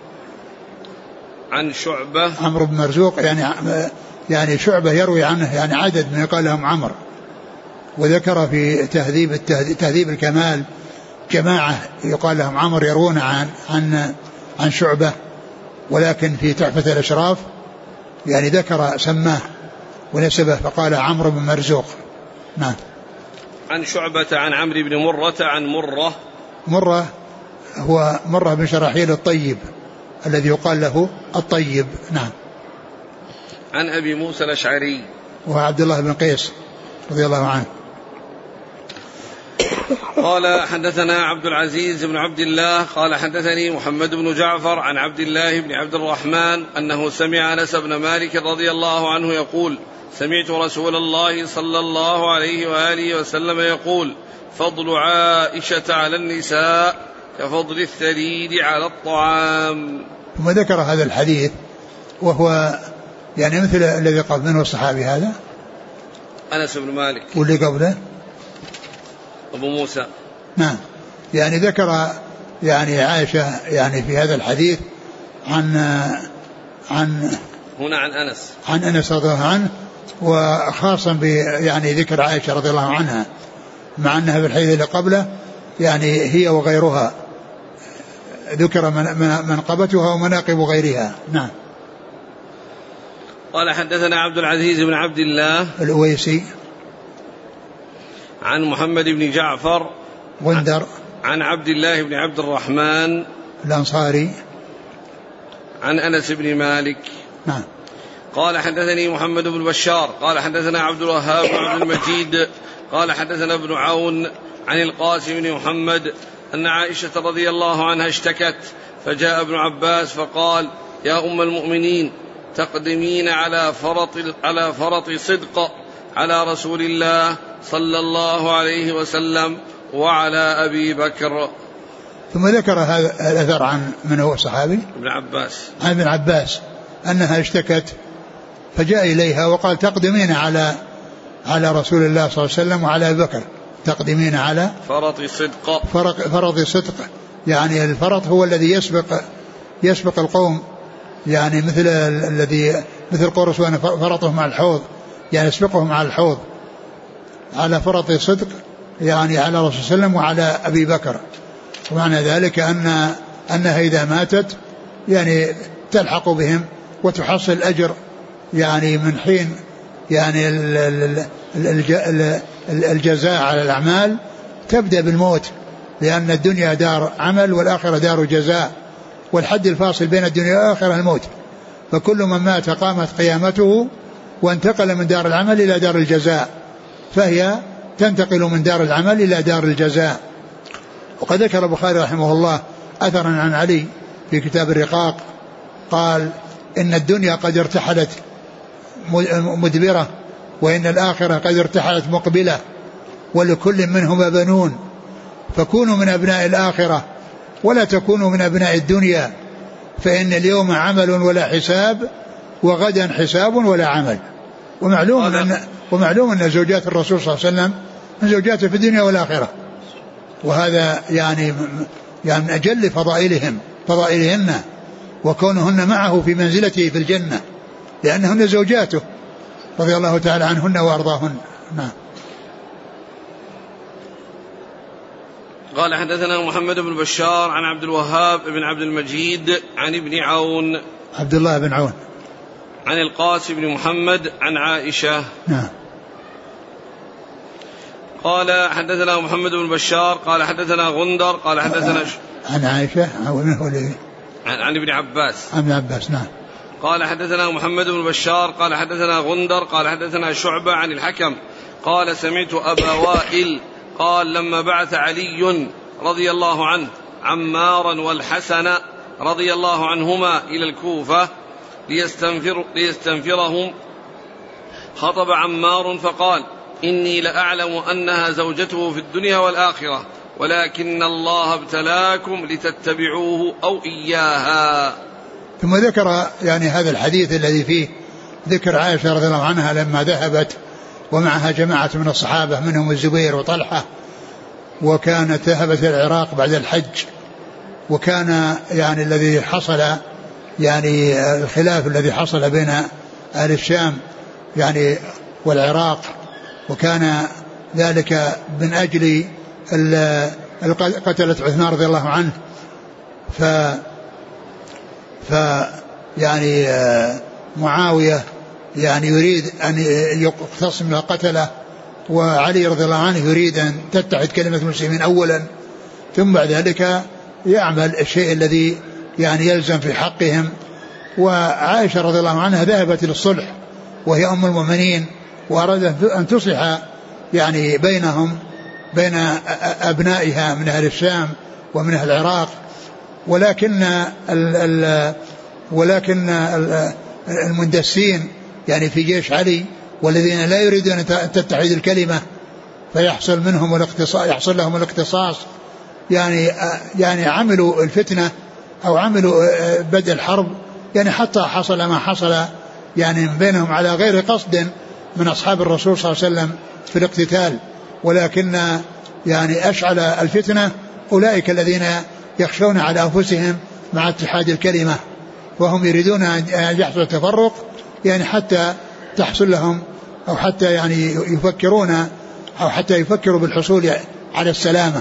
عن شعبة. عمرو بن مرزوق يعني شعبة يروي عنه يعني عدد من يقال لهم عمرو. وذكر في تهذيب الكمال جماعة يقال لهم عمرو يروون عن شعبة، ولكن في تحفة الأشراف يعني ذكر سماه ونسبه فقال عمرو بن مرزوق. نعم. عن شعبة عن عمرو بن مرة عن مرة هو مرة بن شراحيل الطيب الذي يقال له الطيب. نعم. عن أبي موسى الأشعري وعبد الله بن قيس رضي الله عنه قال حدثنا عبد العزيز بن عبد الله قال حدثني محمد بن جعفر عن عبد الله بن عبد الرحمن أنه سمع أنس بن مالك رضي الله عنه يقول سمعت رسول الله صلى الله عليه وآله وسلم يقول فضل عائشة على النساء كفضل الثريد على الطعام. ثم ذكر هذا الحديث وهو يعني مثل الذي قبل منه الصحابي هذا أنس بن مالك واللي قبله أبو موسى. نعم. يعني ذكر يعني عائشة يعني في هذا الحديث عن هنا عن أنس رضي الله عنه، وخاصا يعني ذكر عائشة رضي الله عنها، مع أنها في الحديث اللي قبله يعني هي وغيرها ذكر منقبتها ومناقب غيرها. نعم. قال حدثنا عبد العزيز بن عبد الله الأويسي عن محمد بن جعفر غندر عن عبد الله بن عبد الرحمن الأنصاري عن أنس بن مالك. نعم. قال حدثني محمد بن بشار قال حدثنا عبد الوهاب بن عبد المجيد قال حدثنا ابن عون عن القاسم بن محمد أن عائشة رضي الله عنها اشتكت فجاء ابن عباس فقال يا أم المؤمنين تقدمين على فرط صدق على رسول الله صلى الله عليه وسلم وعلى أبي بكر. ثم ذكر هذا الأثر عن من هو صحابي عن ابن عباس أنها اشتكت فجاء إليها وقال تقدمين على رسول الله صلى الله عليه وسلم وعلى أبي بكر. تقدمين على فرط صدق يعني الفرط هو الذي يسبق القوم، يعني مثل قرص وأنا فرطهم على الحوض، يعني يسبقهم على الحوض. على فرط صدق يعني على رسول الله صلى الله عليه وسلم وعلى أبي بكر. ومعنى ذلك أنها إذا ماتت يعني تلحق بهم وتحصل الأجر يعني من حين يعني الجزاء على الأعمال تبدأ بالموت، لأن الدنيا دار عمل والآخرة دار جزاء، والحد الفاصل بين الدنيا والآخرة الموت. فكل من مات قامت قيامته وانتقل من دار العمل إلى دار الجزاء، فهي تنتقل من دار العمل إلى دار الجزاء. وقد ذكر البخاري رحمه الله أثرا عن علي في كتاب الرقاق قال إن الدنيا قد ارتحلت مدبرة وإن الآخرة قد ارتحلت مقبلة ولكل منهما بنون، فكونوا من أبناء الآخرة ولا تكونوا من أبناء الدنيا، فإن اليوم عمل ولا حساب وغدا حساب ولا عمل. ومعلوم أن زوجات الرسول صلى الله عليه وسلم من زوجاته في الدنيا والآخرة، وهذا يعني من أجل فضائلهن وكونهن معه في منزلته في الجنة، لأنهن زوجاته رضي الله تعالى عنهن وأرضاهن. نعم. قال حدثنا محمد بن بشار عن عبد الوهاب بن عبد المجيد عن ابن عون عبد الله بن عون عن القاسم بن محمد عن عائشة. نعم. قال حدثنا محمد بن بشار قال حدثنا غندر قال حدثنا عن عائشة عن ابن عباس عن ابن عباس. نعم. قال حدثنا محمد بن بشار قال حدثنا غندر قال حدثنا شعبة عن الحكم قال سمعت أبا وائل قال لما بعث علي رضي الله عنه عمارا والحسن رضي الله عنهما إلى الكوفة ليستنفرهم خطب عمار فقال إني لأعلم أنها زوجته في الدنيا والآخرة ولكن الله ابتلاكم لتتبعوه أو إياها. ثم ذكر يعني هذا الحديث الذي فيه ذكر عائشة رضي الله عنها لما ذهبت ومعها جماعة من الصحابة منهم الزبير وطلحة، وكانت ذهبت إلى العراق بعد الحج. وكان يعني الذي حصل يعني الخلاف الذي حصل بين أهل الشام يعني والعراق، وكان ذلك من أجل قتلة عثمان رضي الله عنه. يعني معاوية يعني يريد أن يقتصم القتلة، وعلي رضي الله عنه يريد أن تتحد كلمة المسلمين أولا، ثم بعد ذلك يعمل الشيء الذي يعني يلزم في حقهم. وعائشة رضي الله عنها ذهبت للصلح وهي أم المؤمنين، وأرادت أن تصلح يعني بينهم بين أبنائها من أهل الشام ومن أهل العراق، ولكن المندسين يعني في جيش علي والذين لا يريدون أن تتحد الكلمة فيحصل منهم يحصل لهم الاقتصاص، يعني عملوا الفتنة أو عملوا بدء الحرب، يعني حتى حصل ما حصل يعني بينهم على غير قصد من أصحاب الرسول صلى الله عليه وسلم في الاقتتال، ولكن يعني أشعل الفتنة أولئك الذين يخشون على أنفسهم مع اتحاد الكلمة، وهم يريدون أن يحصل التفرق يعني حتى تحصل لهم أو حتى يعني يفكرون أو حتى يفكروا بالحصول على السلامة.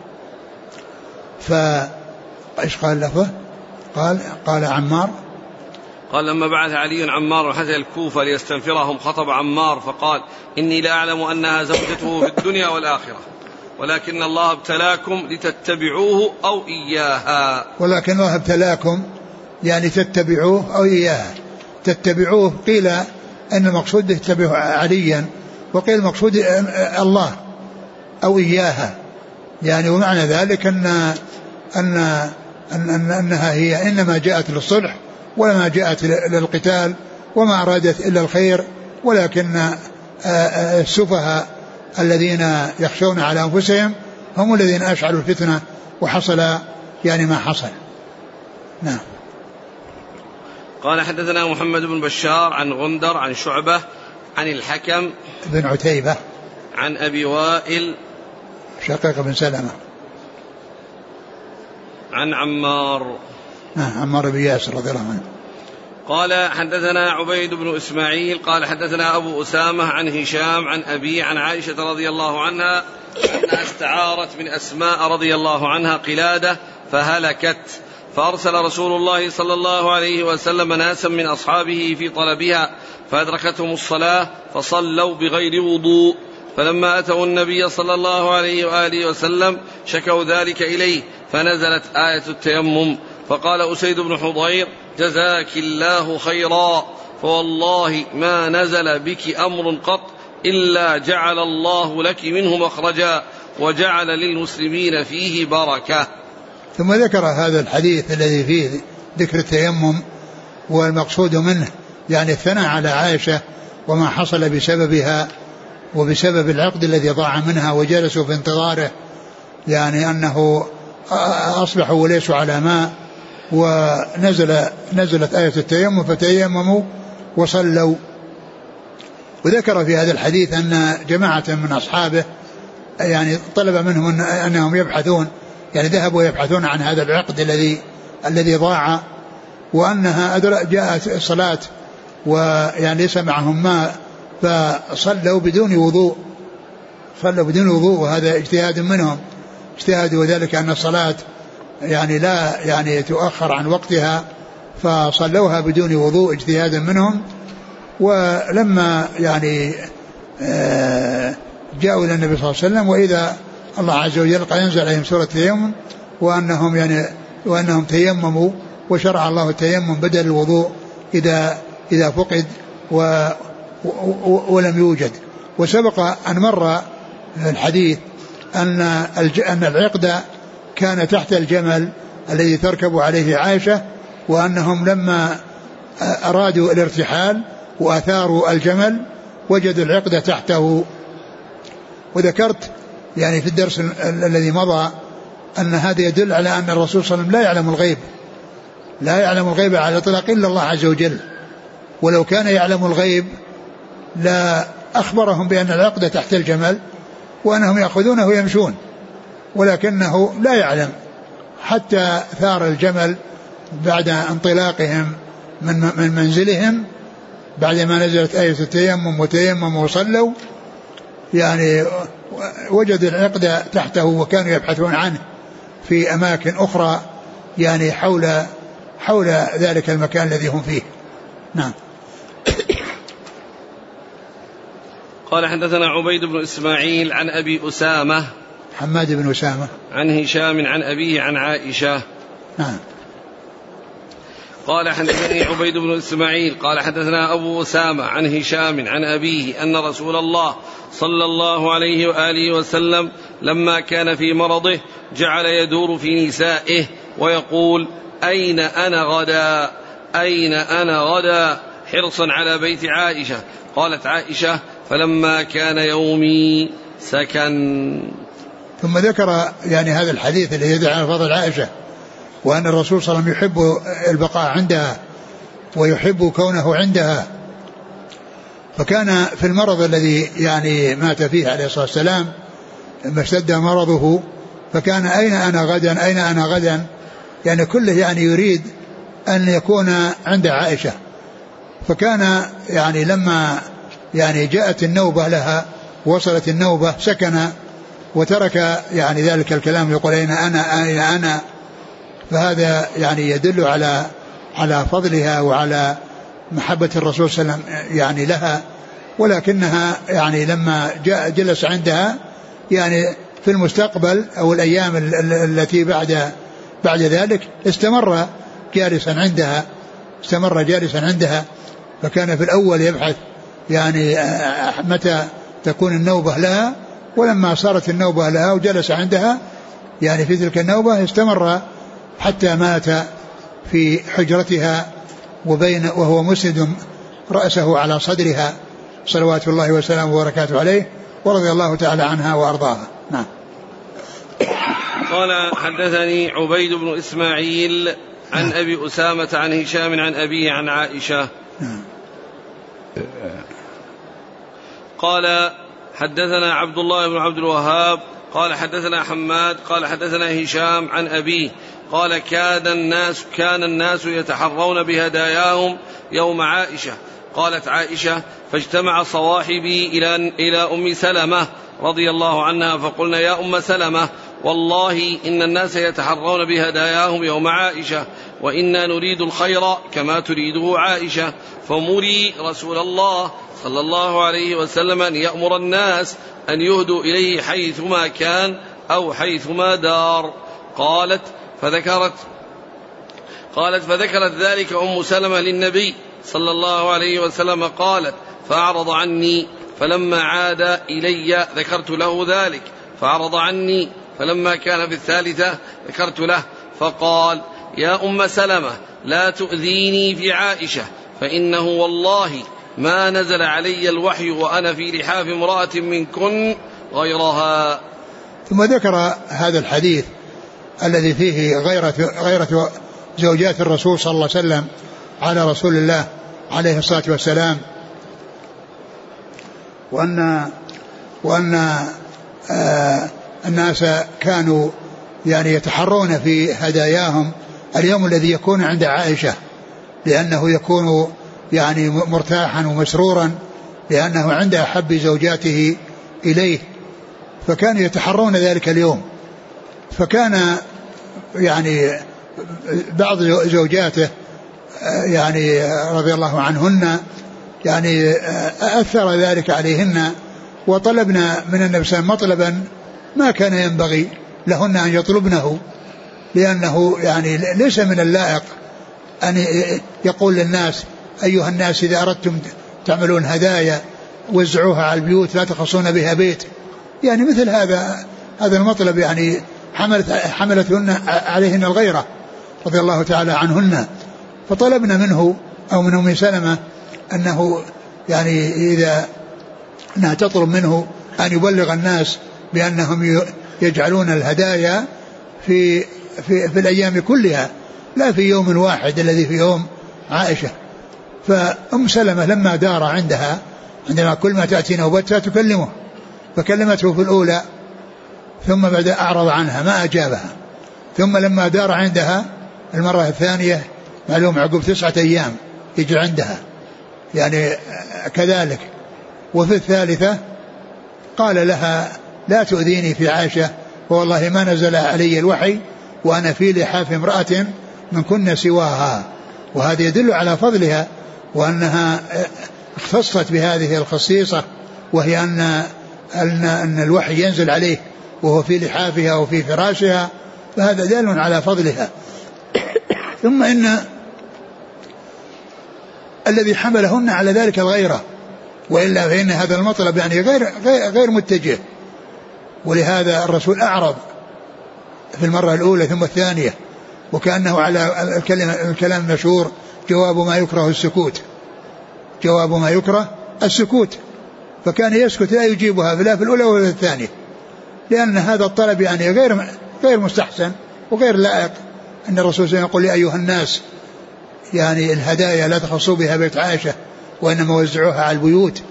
فإيش قال له؟ قال عمار قال لما بعث علي عمار وحتى الكوفة ليستنفرهم خطب عمار فقال إني لا أعلم أنها زوجته في الدنيا والآخرة، ولكن الله ابتلاكم لتتبعوه أو إياها. ولكن الله ابتلاكم يعني تتبعوه أو إياها. تتبعوه قيل أن المقصود تتبعوا عليا، وقيل المقصود الله أو إياها، يعني ومعنى ذلك أنها هي إنما جاءت للصلح ولما جاءت للقتال وما أرادت إلا الخير، ولكن السفهاء الذين يخشون على أنفسهم هم الذين أشعلوا الفتنة وحصل يعني ما حصل. نعم. قال حدثنا محمد بن بشار عن غندر عن شعبة عن الحكم بن عتيبة عن أبي وائل شقيق بن سلمة عن عمار عمار بن ياسر رضي الله عنه. قال حدثنا عبيد بن إسماعيل قال حدثنا أبو أسامة عن هشام عن أبي عن عائشة رضي الله عنها أنها استعارت من أسماء رضي الله عنها قلادة فهلكت، فأرسل رسول الله صلى الله عليه وسلم ناسا من أصحابه في طلبها فأدركتهم الصلاة فصلوا بغير وضوء، فلما أتوا النبي صلى الله عليه وآله وسلم شكوا ذلك إليه فنزلت آية التيمم، فقال أسيد بن حضير جزاك الله خيرا، فوالله ما نزل بك أمر قط إلا جعل الله لك منه مخرجا وجعل للمسلمين فيه بركة. ثم ذكر هذا الحديث الذي فيه ذكر التيمم، والمقصود منه يعني الثناء على عائشة وما حصل بسببها وبسبب العقد الذي ضاع منها وجلسوا في انتظاره، يعني أنه أصبحوا وليسوا على ماء، ونزلت آية التيمم فتيمموا وصلوا. وذكر في هذا الحديث أن جماعة من أصحابه يعني طلب منهم أنهم يبحثون، يعني ذهبوا يبحثون عن هذا العقد الذي ضاع، وأنها جاءت الصلاة ويعني ليس معهم ماء فصلوا بدون وضوء، وهذا اجتهاد منهم، اجتهادوا ذلك أن الصلاة يعني لا يعني تؤخر عن وقتها فصلوها بدون وضوء اجتهادا منهم. ولما يعني جاءوا إلى النبي صلى الله عليه وسلم وإذا الله عز وجل قد ينزل عليهم سورة التيمم وأنهم تيمموا، وشرع الله التيمم بدل الوضوء إذا فقد ولم يوجد. وسبق أن مر الحديث أن العقد كان تحت الجمل الذي تركب عليه عائشة، وأنهم لما أرادوا الارتحال وأثاروا الجمل وجدوا العقد تحته. وذكرت يعني في الدرس الذي مضى أن هذا يدل على أن الرسول صلى الله عليه وسلم لا يعلم الغيب على الإطلاق إلا الله عز وجل، ولو كان يعلم الغيب لا فأخبرهم بأن العقد تحت الجمل وأنهم يأخذونه ويمشون، ولكنه لا يعلم حتى ثار الجمل بعد انطلاقهم من منزلهم بعدما نزلت آية التيمم وتيمموا وصلوا، يعني وجد العقد تحته وكانوا يبحثون عنه في أماكن أخرى يعني حول ذلك المكان الذي هم فيه. نعم. قال حدثنا عبيد بن إسماعيل عن أبي أسامة حماد بن أسامة عن هشام عن أبيه عن عائشة. نعم. قال حدثني عبيد بن إسماعيل قال حدثنا أبو أسامة عن هشام عن أبيه أن رسول الله صلى الله عليه وآله وسلم لما كان في مرضه جعل يدور في نسائه ويقول أين أنا غدا أين أنا غدا حرصا على بيت عائشة. قالت عائشة فلما كان يومي سكن. ثم ذكر يعني هذا الحديث الذي يدل على فضل عائشة وأن الرسول صلى الله عليه وسلم يحب البقاء عندها ويحب كونه عندها، فكان في المرض الذي يعني مات فيه عليه الصلاة والسلام لما اشتد مرضه فكان أين أنا غدا أين أنا غدا، يعني كله يعني يريد أن يكون عند عائشة. فكان يعني لما يعني جاءت النوبة لها وصلت النوبة سكن وترك يعني ذلك الكلام يقول أين أنا أين أنا، فهذا يعني يدل على فضلها وعلى محبة الرسول صلى الله عليه وسلم يعني لها، ولكنها يعني لما جلس عندها يعني في المستقبل أو الأيام التي بعد ذلك استمر جالسا عندها، فكان في الأول يبحث يعني متى تكون النوبة لها، ولما صارت النوبة لها وجلس عندها يعني في تلك النوبة استمر حتى مات في حجرتها وهو مسند رأسه على صدرها صلوات الله وسلامه وبركاته عليه، ورضي الله تعالى عنها وأرضاها. نعم. قال حدثني عبيد بن إسماعيل عن أبي أسامة عن هشام عن أبيه عن عائشة. قال حدثنا عبد الله بن عبد الوهاب قال حدثنا حماد قال حدثنا هشام عن أبيه قال كان الناس يتحرون بهداياهم يوم عائشة. قالت عائشة فاجتمع صواحبي إلى أم سلمة رضي الله عنها فقلنا يا أم سلمة والله إن الناس يتحرون بهداياهم يوم عائشة وإنا نريد الخير كما تريده عائشة، فمري رسول الله صلى الله عليه وسلم أن يأمر الناس أن يهدوا إليه حيثما كان أو حيثما دار. قالت فذكرت ذلك أم سلمة للنبي صلى الله عليه وسلم قالت فأعرض عني، فلما عاد إلي ذكرت له ذلك فأعرض عني، فلما كان في الثالثة ذكرت له فقال يا أم سلمة لا تؤذيني في عائشة فإنه والله ما نزل علي الوحي وأنا في لحاف امرأة منكن غيرها. ثم ذكر هذا الحديث الذي فيه غيرة زوجات الرسول صلى الله عليه وسلم على رسول الله عليه الصلاة والسلام، وأن الناس كانوا يعني يتحرون في هداياهم اليوم الذي يكون عند عائشة، لأنه يكون يعني مرتاحا ومسرورا لأنه عند أحب زوجاته إليه، فكانوا يتحرون ذلك اليوم. فكان يعني بعض زوجاته يعني رضي الله عنهن يعني أثر ذلك عليهن، وطلبنا من النبي صلى الله عليه وسلم مطلبا ما كان ينبغي لهن أن يطلبنه، لأنه يعني ليس من اللائق أن يقول للناس أيها الناس إذا أردتم تعملون هدايا وزعوها على البيوت لا تخصون بها بيت، يعني مثل هذا المطلب يعني حملتهن عليهن الغيرة رضي الله تعالى عنهن. فطلبنا منه أو من أم سلمة أنه يعني إذا أنها تطلب منه أن يبلغ الناس بأنهم يجعلون الهدايا في الأيام كلها لا في يوم واحد الذي في يوم عائشة. فأم سلمة لما دار عندها عندما كل ما تأتي نوبتها تكلمه، فكلمته في الأولى ثم بعد أعرض عنها ما أجابها، ثم لما دار عندها المرة الثانية معلوم عقب 9 أيام يجي عندها يعني كذلك. وفي الثالثة قال لها لا تؤذيني في عائشة والله ما نزل علي الوحي وأنا في لحاف امرأة من كن سواها. وهذا يدل على فضلها وأنها اختصت بهذه الخصيصة، وهي أن الوحي ينزل عليه وهو في لحافها وفي فراشها، فهذا دال على فضلها. ثم إن الذي حملهن على ذلك الغيرة، وإلا فإن هذا المطلب يعني غير متجه، ولهذا الرسول أعرض في المرة الأولى ثم الثانية، وكأنه على الكلام المشهور جواب ما يكره السكوت، جواب ما يكره السكوت، فكان يسكت لا يجيبها لا في الأولى ولا في الثانية، لأن هذا الطلب يعني غير مستحسن وغير لائق. أن الرسول صلى الله عليه وسلم يقول يا أيها الناس يعني الهدايا لا تخصوا بها بيت عائشة وإنما وزعوها على البيوت.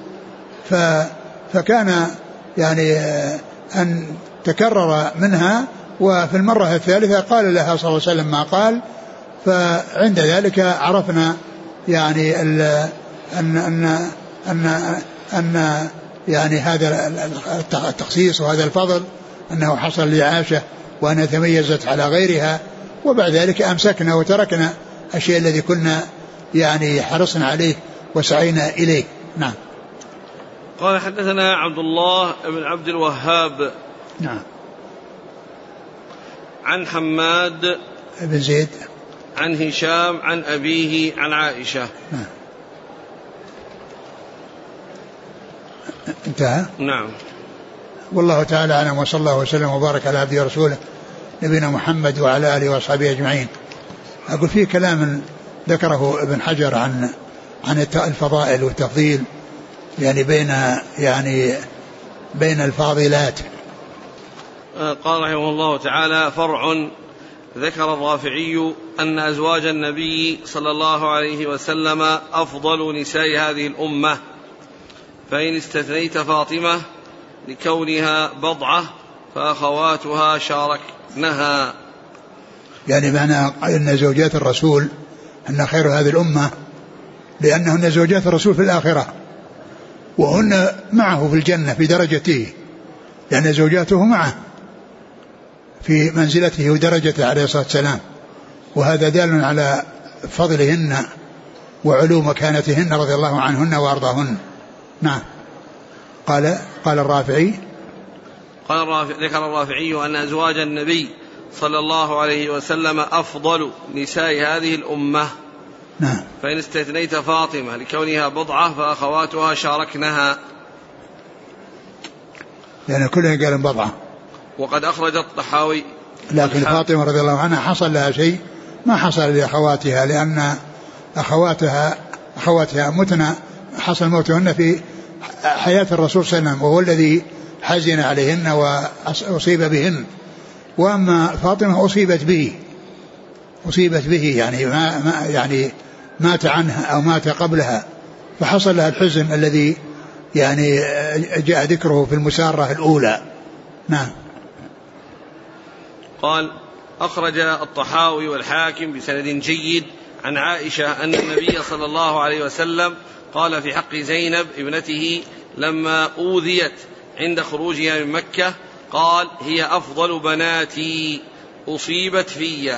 فكان يعني أن تكرر منها، وفي المرة الثالثة قال لها صلى الله عليه وسلم ما قال. فعند ذلك عرفنا يعني أن يعني هذا التخصيص وهذا الفضل أنه حصل لعائشة وأنها تميزت على غيرها. وبعد ذلك أمسكنا وتركنا الشيء الذي كنا يعني حرصنا عليه وسعينا إليه. نعم. قال حدثنا عبد الله بن عبد الوهاب نعم عن حماد بن زيد عن هشام عن أبيه عن عائشة. نعم. انتهى. نعم. والله تعالى أعلم، وصلى الله وسلم وبارك على عبده ورسوله نبينا محمد وعلى آله وأصحابه أجمعين. أقول فيه كلام ذكره ابن حجر عن الفضائل والتفضيل يعني بين الفاضلات. قال رحمه الله تعالى: فرع. ذكر الرافعي أن أزواج النبي صلى الله عليه وسلم أفضل نساء هذه الأمة، فإن استثنيت فاطمة لكونها بضعة فأخواتها شاركنها. يعني معنى أن زوجات الرسول أن خير هذه الأمة لأنهن زوجات الرسول في الآخرة، وهن معه في الجنة في درجته، لأن زوجاته معه في منزلته ودرجته عليه الصلاة والسلام، وهذا دال على فضلهن وعلو مكانتهن رضي الله عنهن وأرضاهن. نعم. قال الرافعي ذكر الرافعي أن أزواج النبي صلى الله عليه وسلم أفضل نساء هذه الأمة. نعم. فإن استثنيت فاطمة لكونها بضعة فأخواتها شاركنها، يعني كلها قال بضعة. وقد أخرج الطحاوي لكن فاطمة رضي الله عنها حصل لها شيء ما حصل لأخواتها، لأن أخواتها متنا حصل موتهن في حياة الرسول صلى الله عليه وسلم، وهو الذي حزن عليهن وأصيب بهن. وأما فاطمة أصيبت به يعني مات عنها أو مات قبلها، فحصل لها الحزن الذي يعني جاء ذكره في المسارة الأولى. نعم. قال: أخرج الطحاوي والحاكم بسند جيد عن عائشة أن النبي صلى الله عليه وسلم قال في حق زينب ابنته لما أوذيت عند خروجها من مكة، قال: هي أفضل بناتي أصيبت في.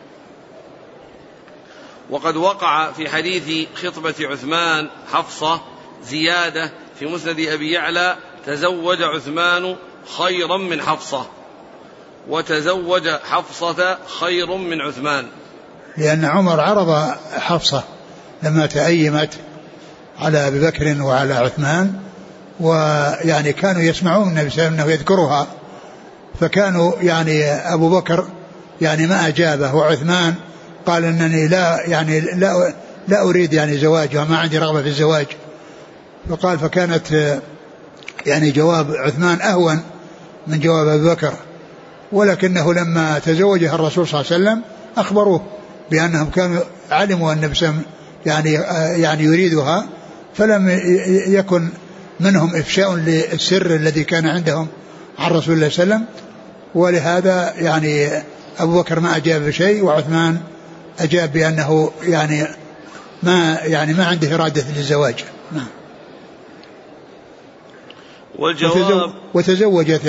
وقد وقع في حديث خطبة عثمان حفصة زيادة في مسند أبي يعلى: تزوج عثمان خيرا من حفصة، وتزوج حفصة خير من عثمان. لأن عمر عرض حفصة لما تأيمت على أبي بكر وعلى عثمان، ويعني كانوا يسمعون النبي صلى الله عليه وسلم أنه يذكرها، فكانوا يعني أبو بكر يعني ما أجابه، وعثمان قال أنني لا أريد يعني زواجها، ما عندي رغبة في الزواج. فقال فكانت يعني جواب عثمان أهون من جواب أبي بكر، ولكنه لما تزوجها الرسول صلى الله عليه وسلم أخبروه بأنهم كانوا علموا أن النبي يعني يريدها، فلم يكن منهم إفشاء للسر الذي كان عندهم عن رسول الله صلى الله عليه وسلم، ولهذا يعني أبو بكر ما أجاب بشيء، وعثمان أجاب بأنه يعني ما عنده إرادة للزواج. نعم. والجواب وتزوجت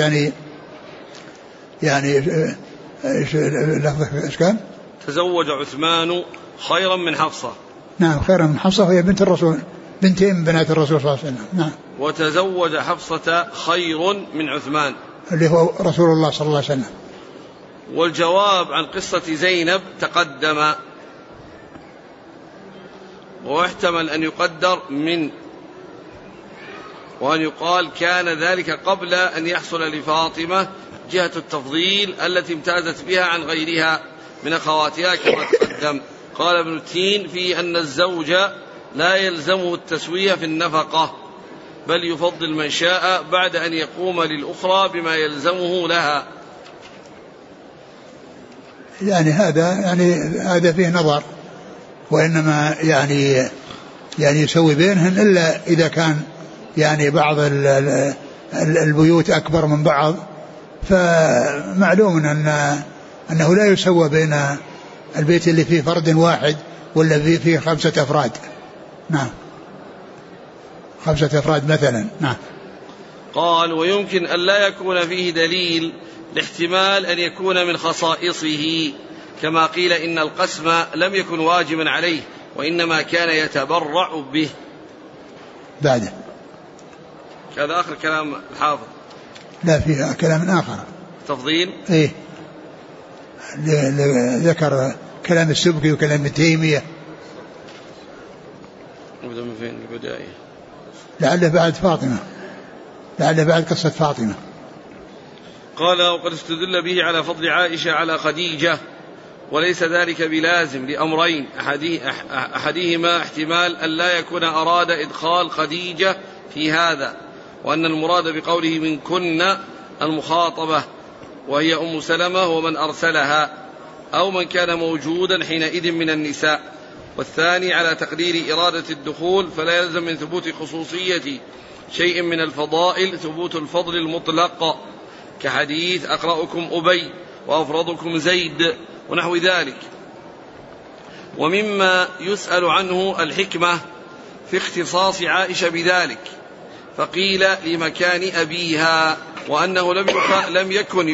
يعني لفظة إيش كان؟ تزوج عثمان خيرا من حفصة. نعم خيرا من حفصة، وهي بنت الرسول، بنتين من بنات الرسول صلى الله عليه وسلم. نعم. وتزوج حفصة خير من عثمان اللي هو رسول الله صلى الله عليه وسلم. والجواب عن قصة زينب تقدم، ويحتمل أن يقدر من، وأن يقال كان ذلك قبل أن يحصل لفاطمة جهة التفضيل التي امتازت بها عن غيرها من أخواتها كما تقدم. قال ابن التين في أن الزوج لا يلزمه التسوية في النفقة، بل يفضل من شاء بعد أن يقوم للأخرى بما يلزمه لها. يعني هذا فيه نظر، وإنما يعني يسوي بينهن إلا إذا كان يعني بعض البيوت أكبر من بعض، فمعلوم أنه لا يسوى بين البيت اللي فيه فرد واحد ولا فيه 5 أفراد. نعم 5 أفراد مثلا. نعم. قال ويمكن أن لا يكون فيه دليل لاحتمال أن يكون من خصائصه، كما قيل إن القسم لم يكن واجبا عليه وإنما كان يتبرع به. بعده هذا آخر كلام الحافظ. لا فيه كلام آخر تفضيل. إيه ذكر كلام السبكي وكلام التيمية. أبدأ من فين البداية؟ لعله بعد فاطمة، لعله بعد قصة فاطمة. قال وقد استدل به على فضل عائشة على خديجة، وليس ذلك بلازم لأمرين، أحدهما احتمال أن لا يكون أراد إدخال خديجة في هذا، وأن المراد بقوله من كن المخاطبة وهي أم سلمة ومن أرسلها أو من كان موجودا حينئذ من النساء. والثاني على تقدير إرادة الدخول، فلا يلزم من ثبوت خصوصية شيء من الفضائل ثبوت الفضل المطلق، كحديث أقرأكم أبي وأفرضكم زيد ونحو ذلك. ومما يسأل عنه الحكمة في اختصاص عائشة بذلك، فقيل لمكان أبيها، وأنه لم يكن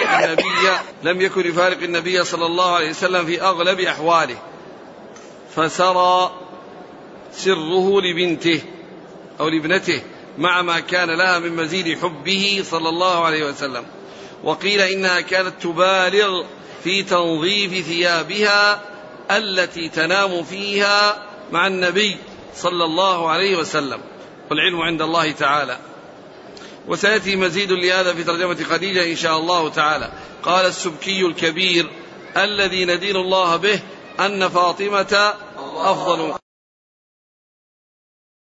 يفارق النبي صلى الله عليه وسلم في أغلب أحواله، فسرى سره لبنته أو لابنته مع ما كان لها من مزيد حبه صلى الله عليه وسلم. وقيل إنها كانت تبالغ في تنظيف ثيابها التي تنام فيها مع النبي صلى الله عليه وسلم، والعلم عند الله تعالى. وسيأتي مزيد لهذا في ترجمة خديجة إن شاء الله تعالى. قال السبكي الكبير الذي ندين الله به أن فاطمة أفضل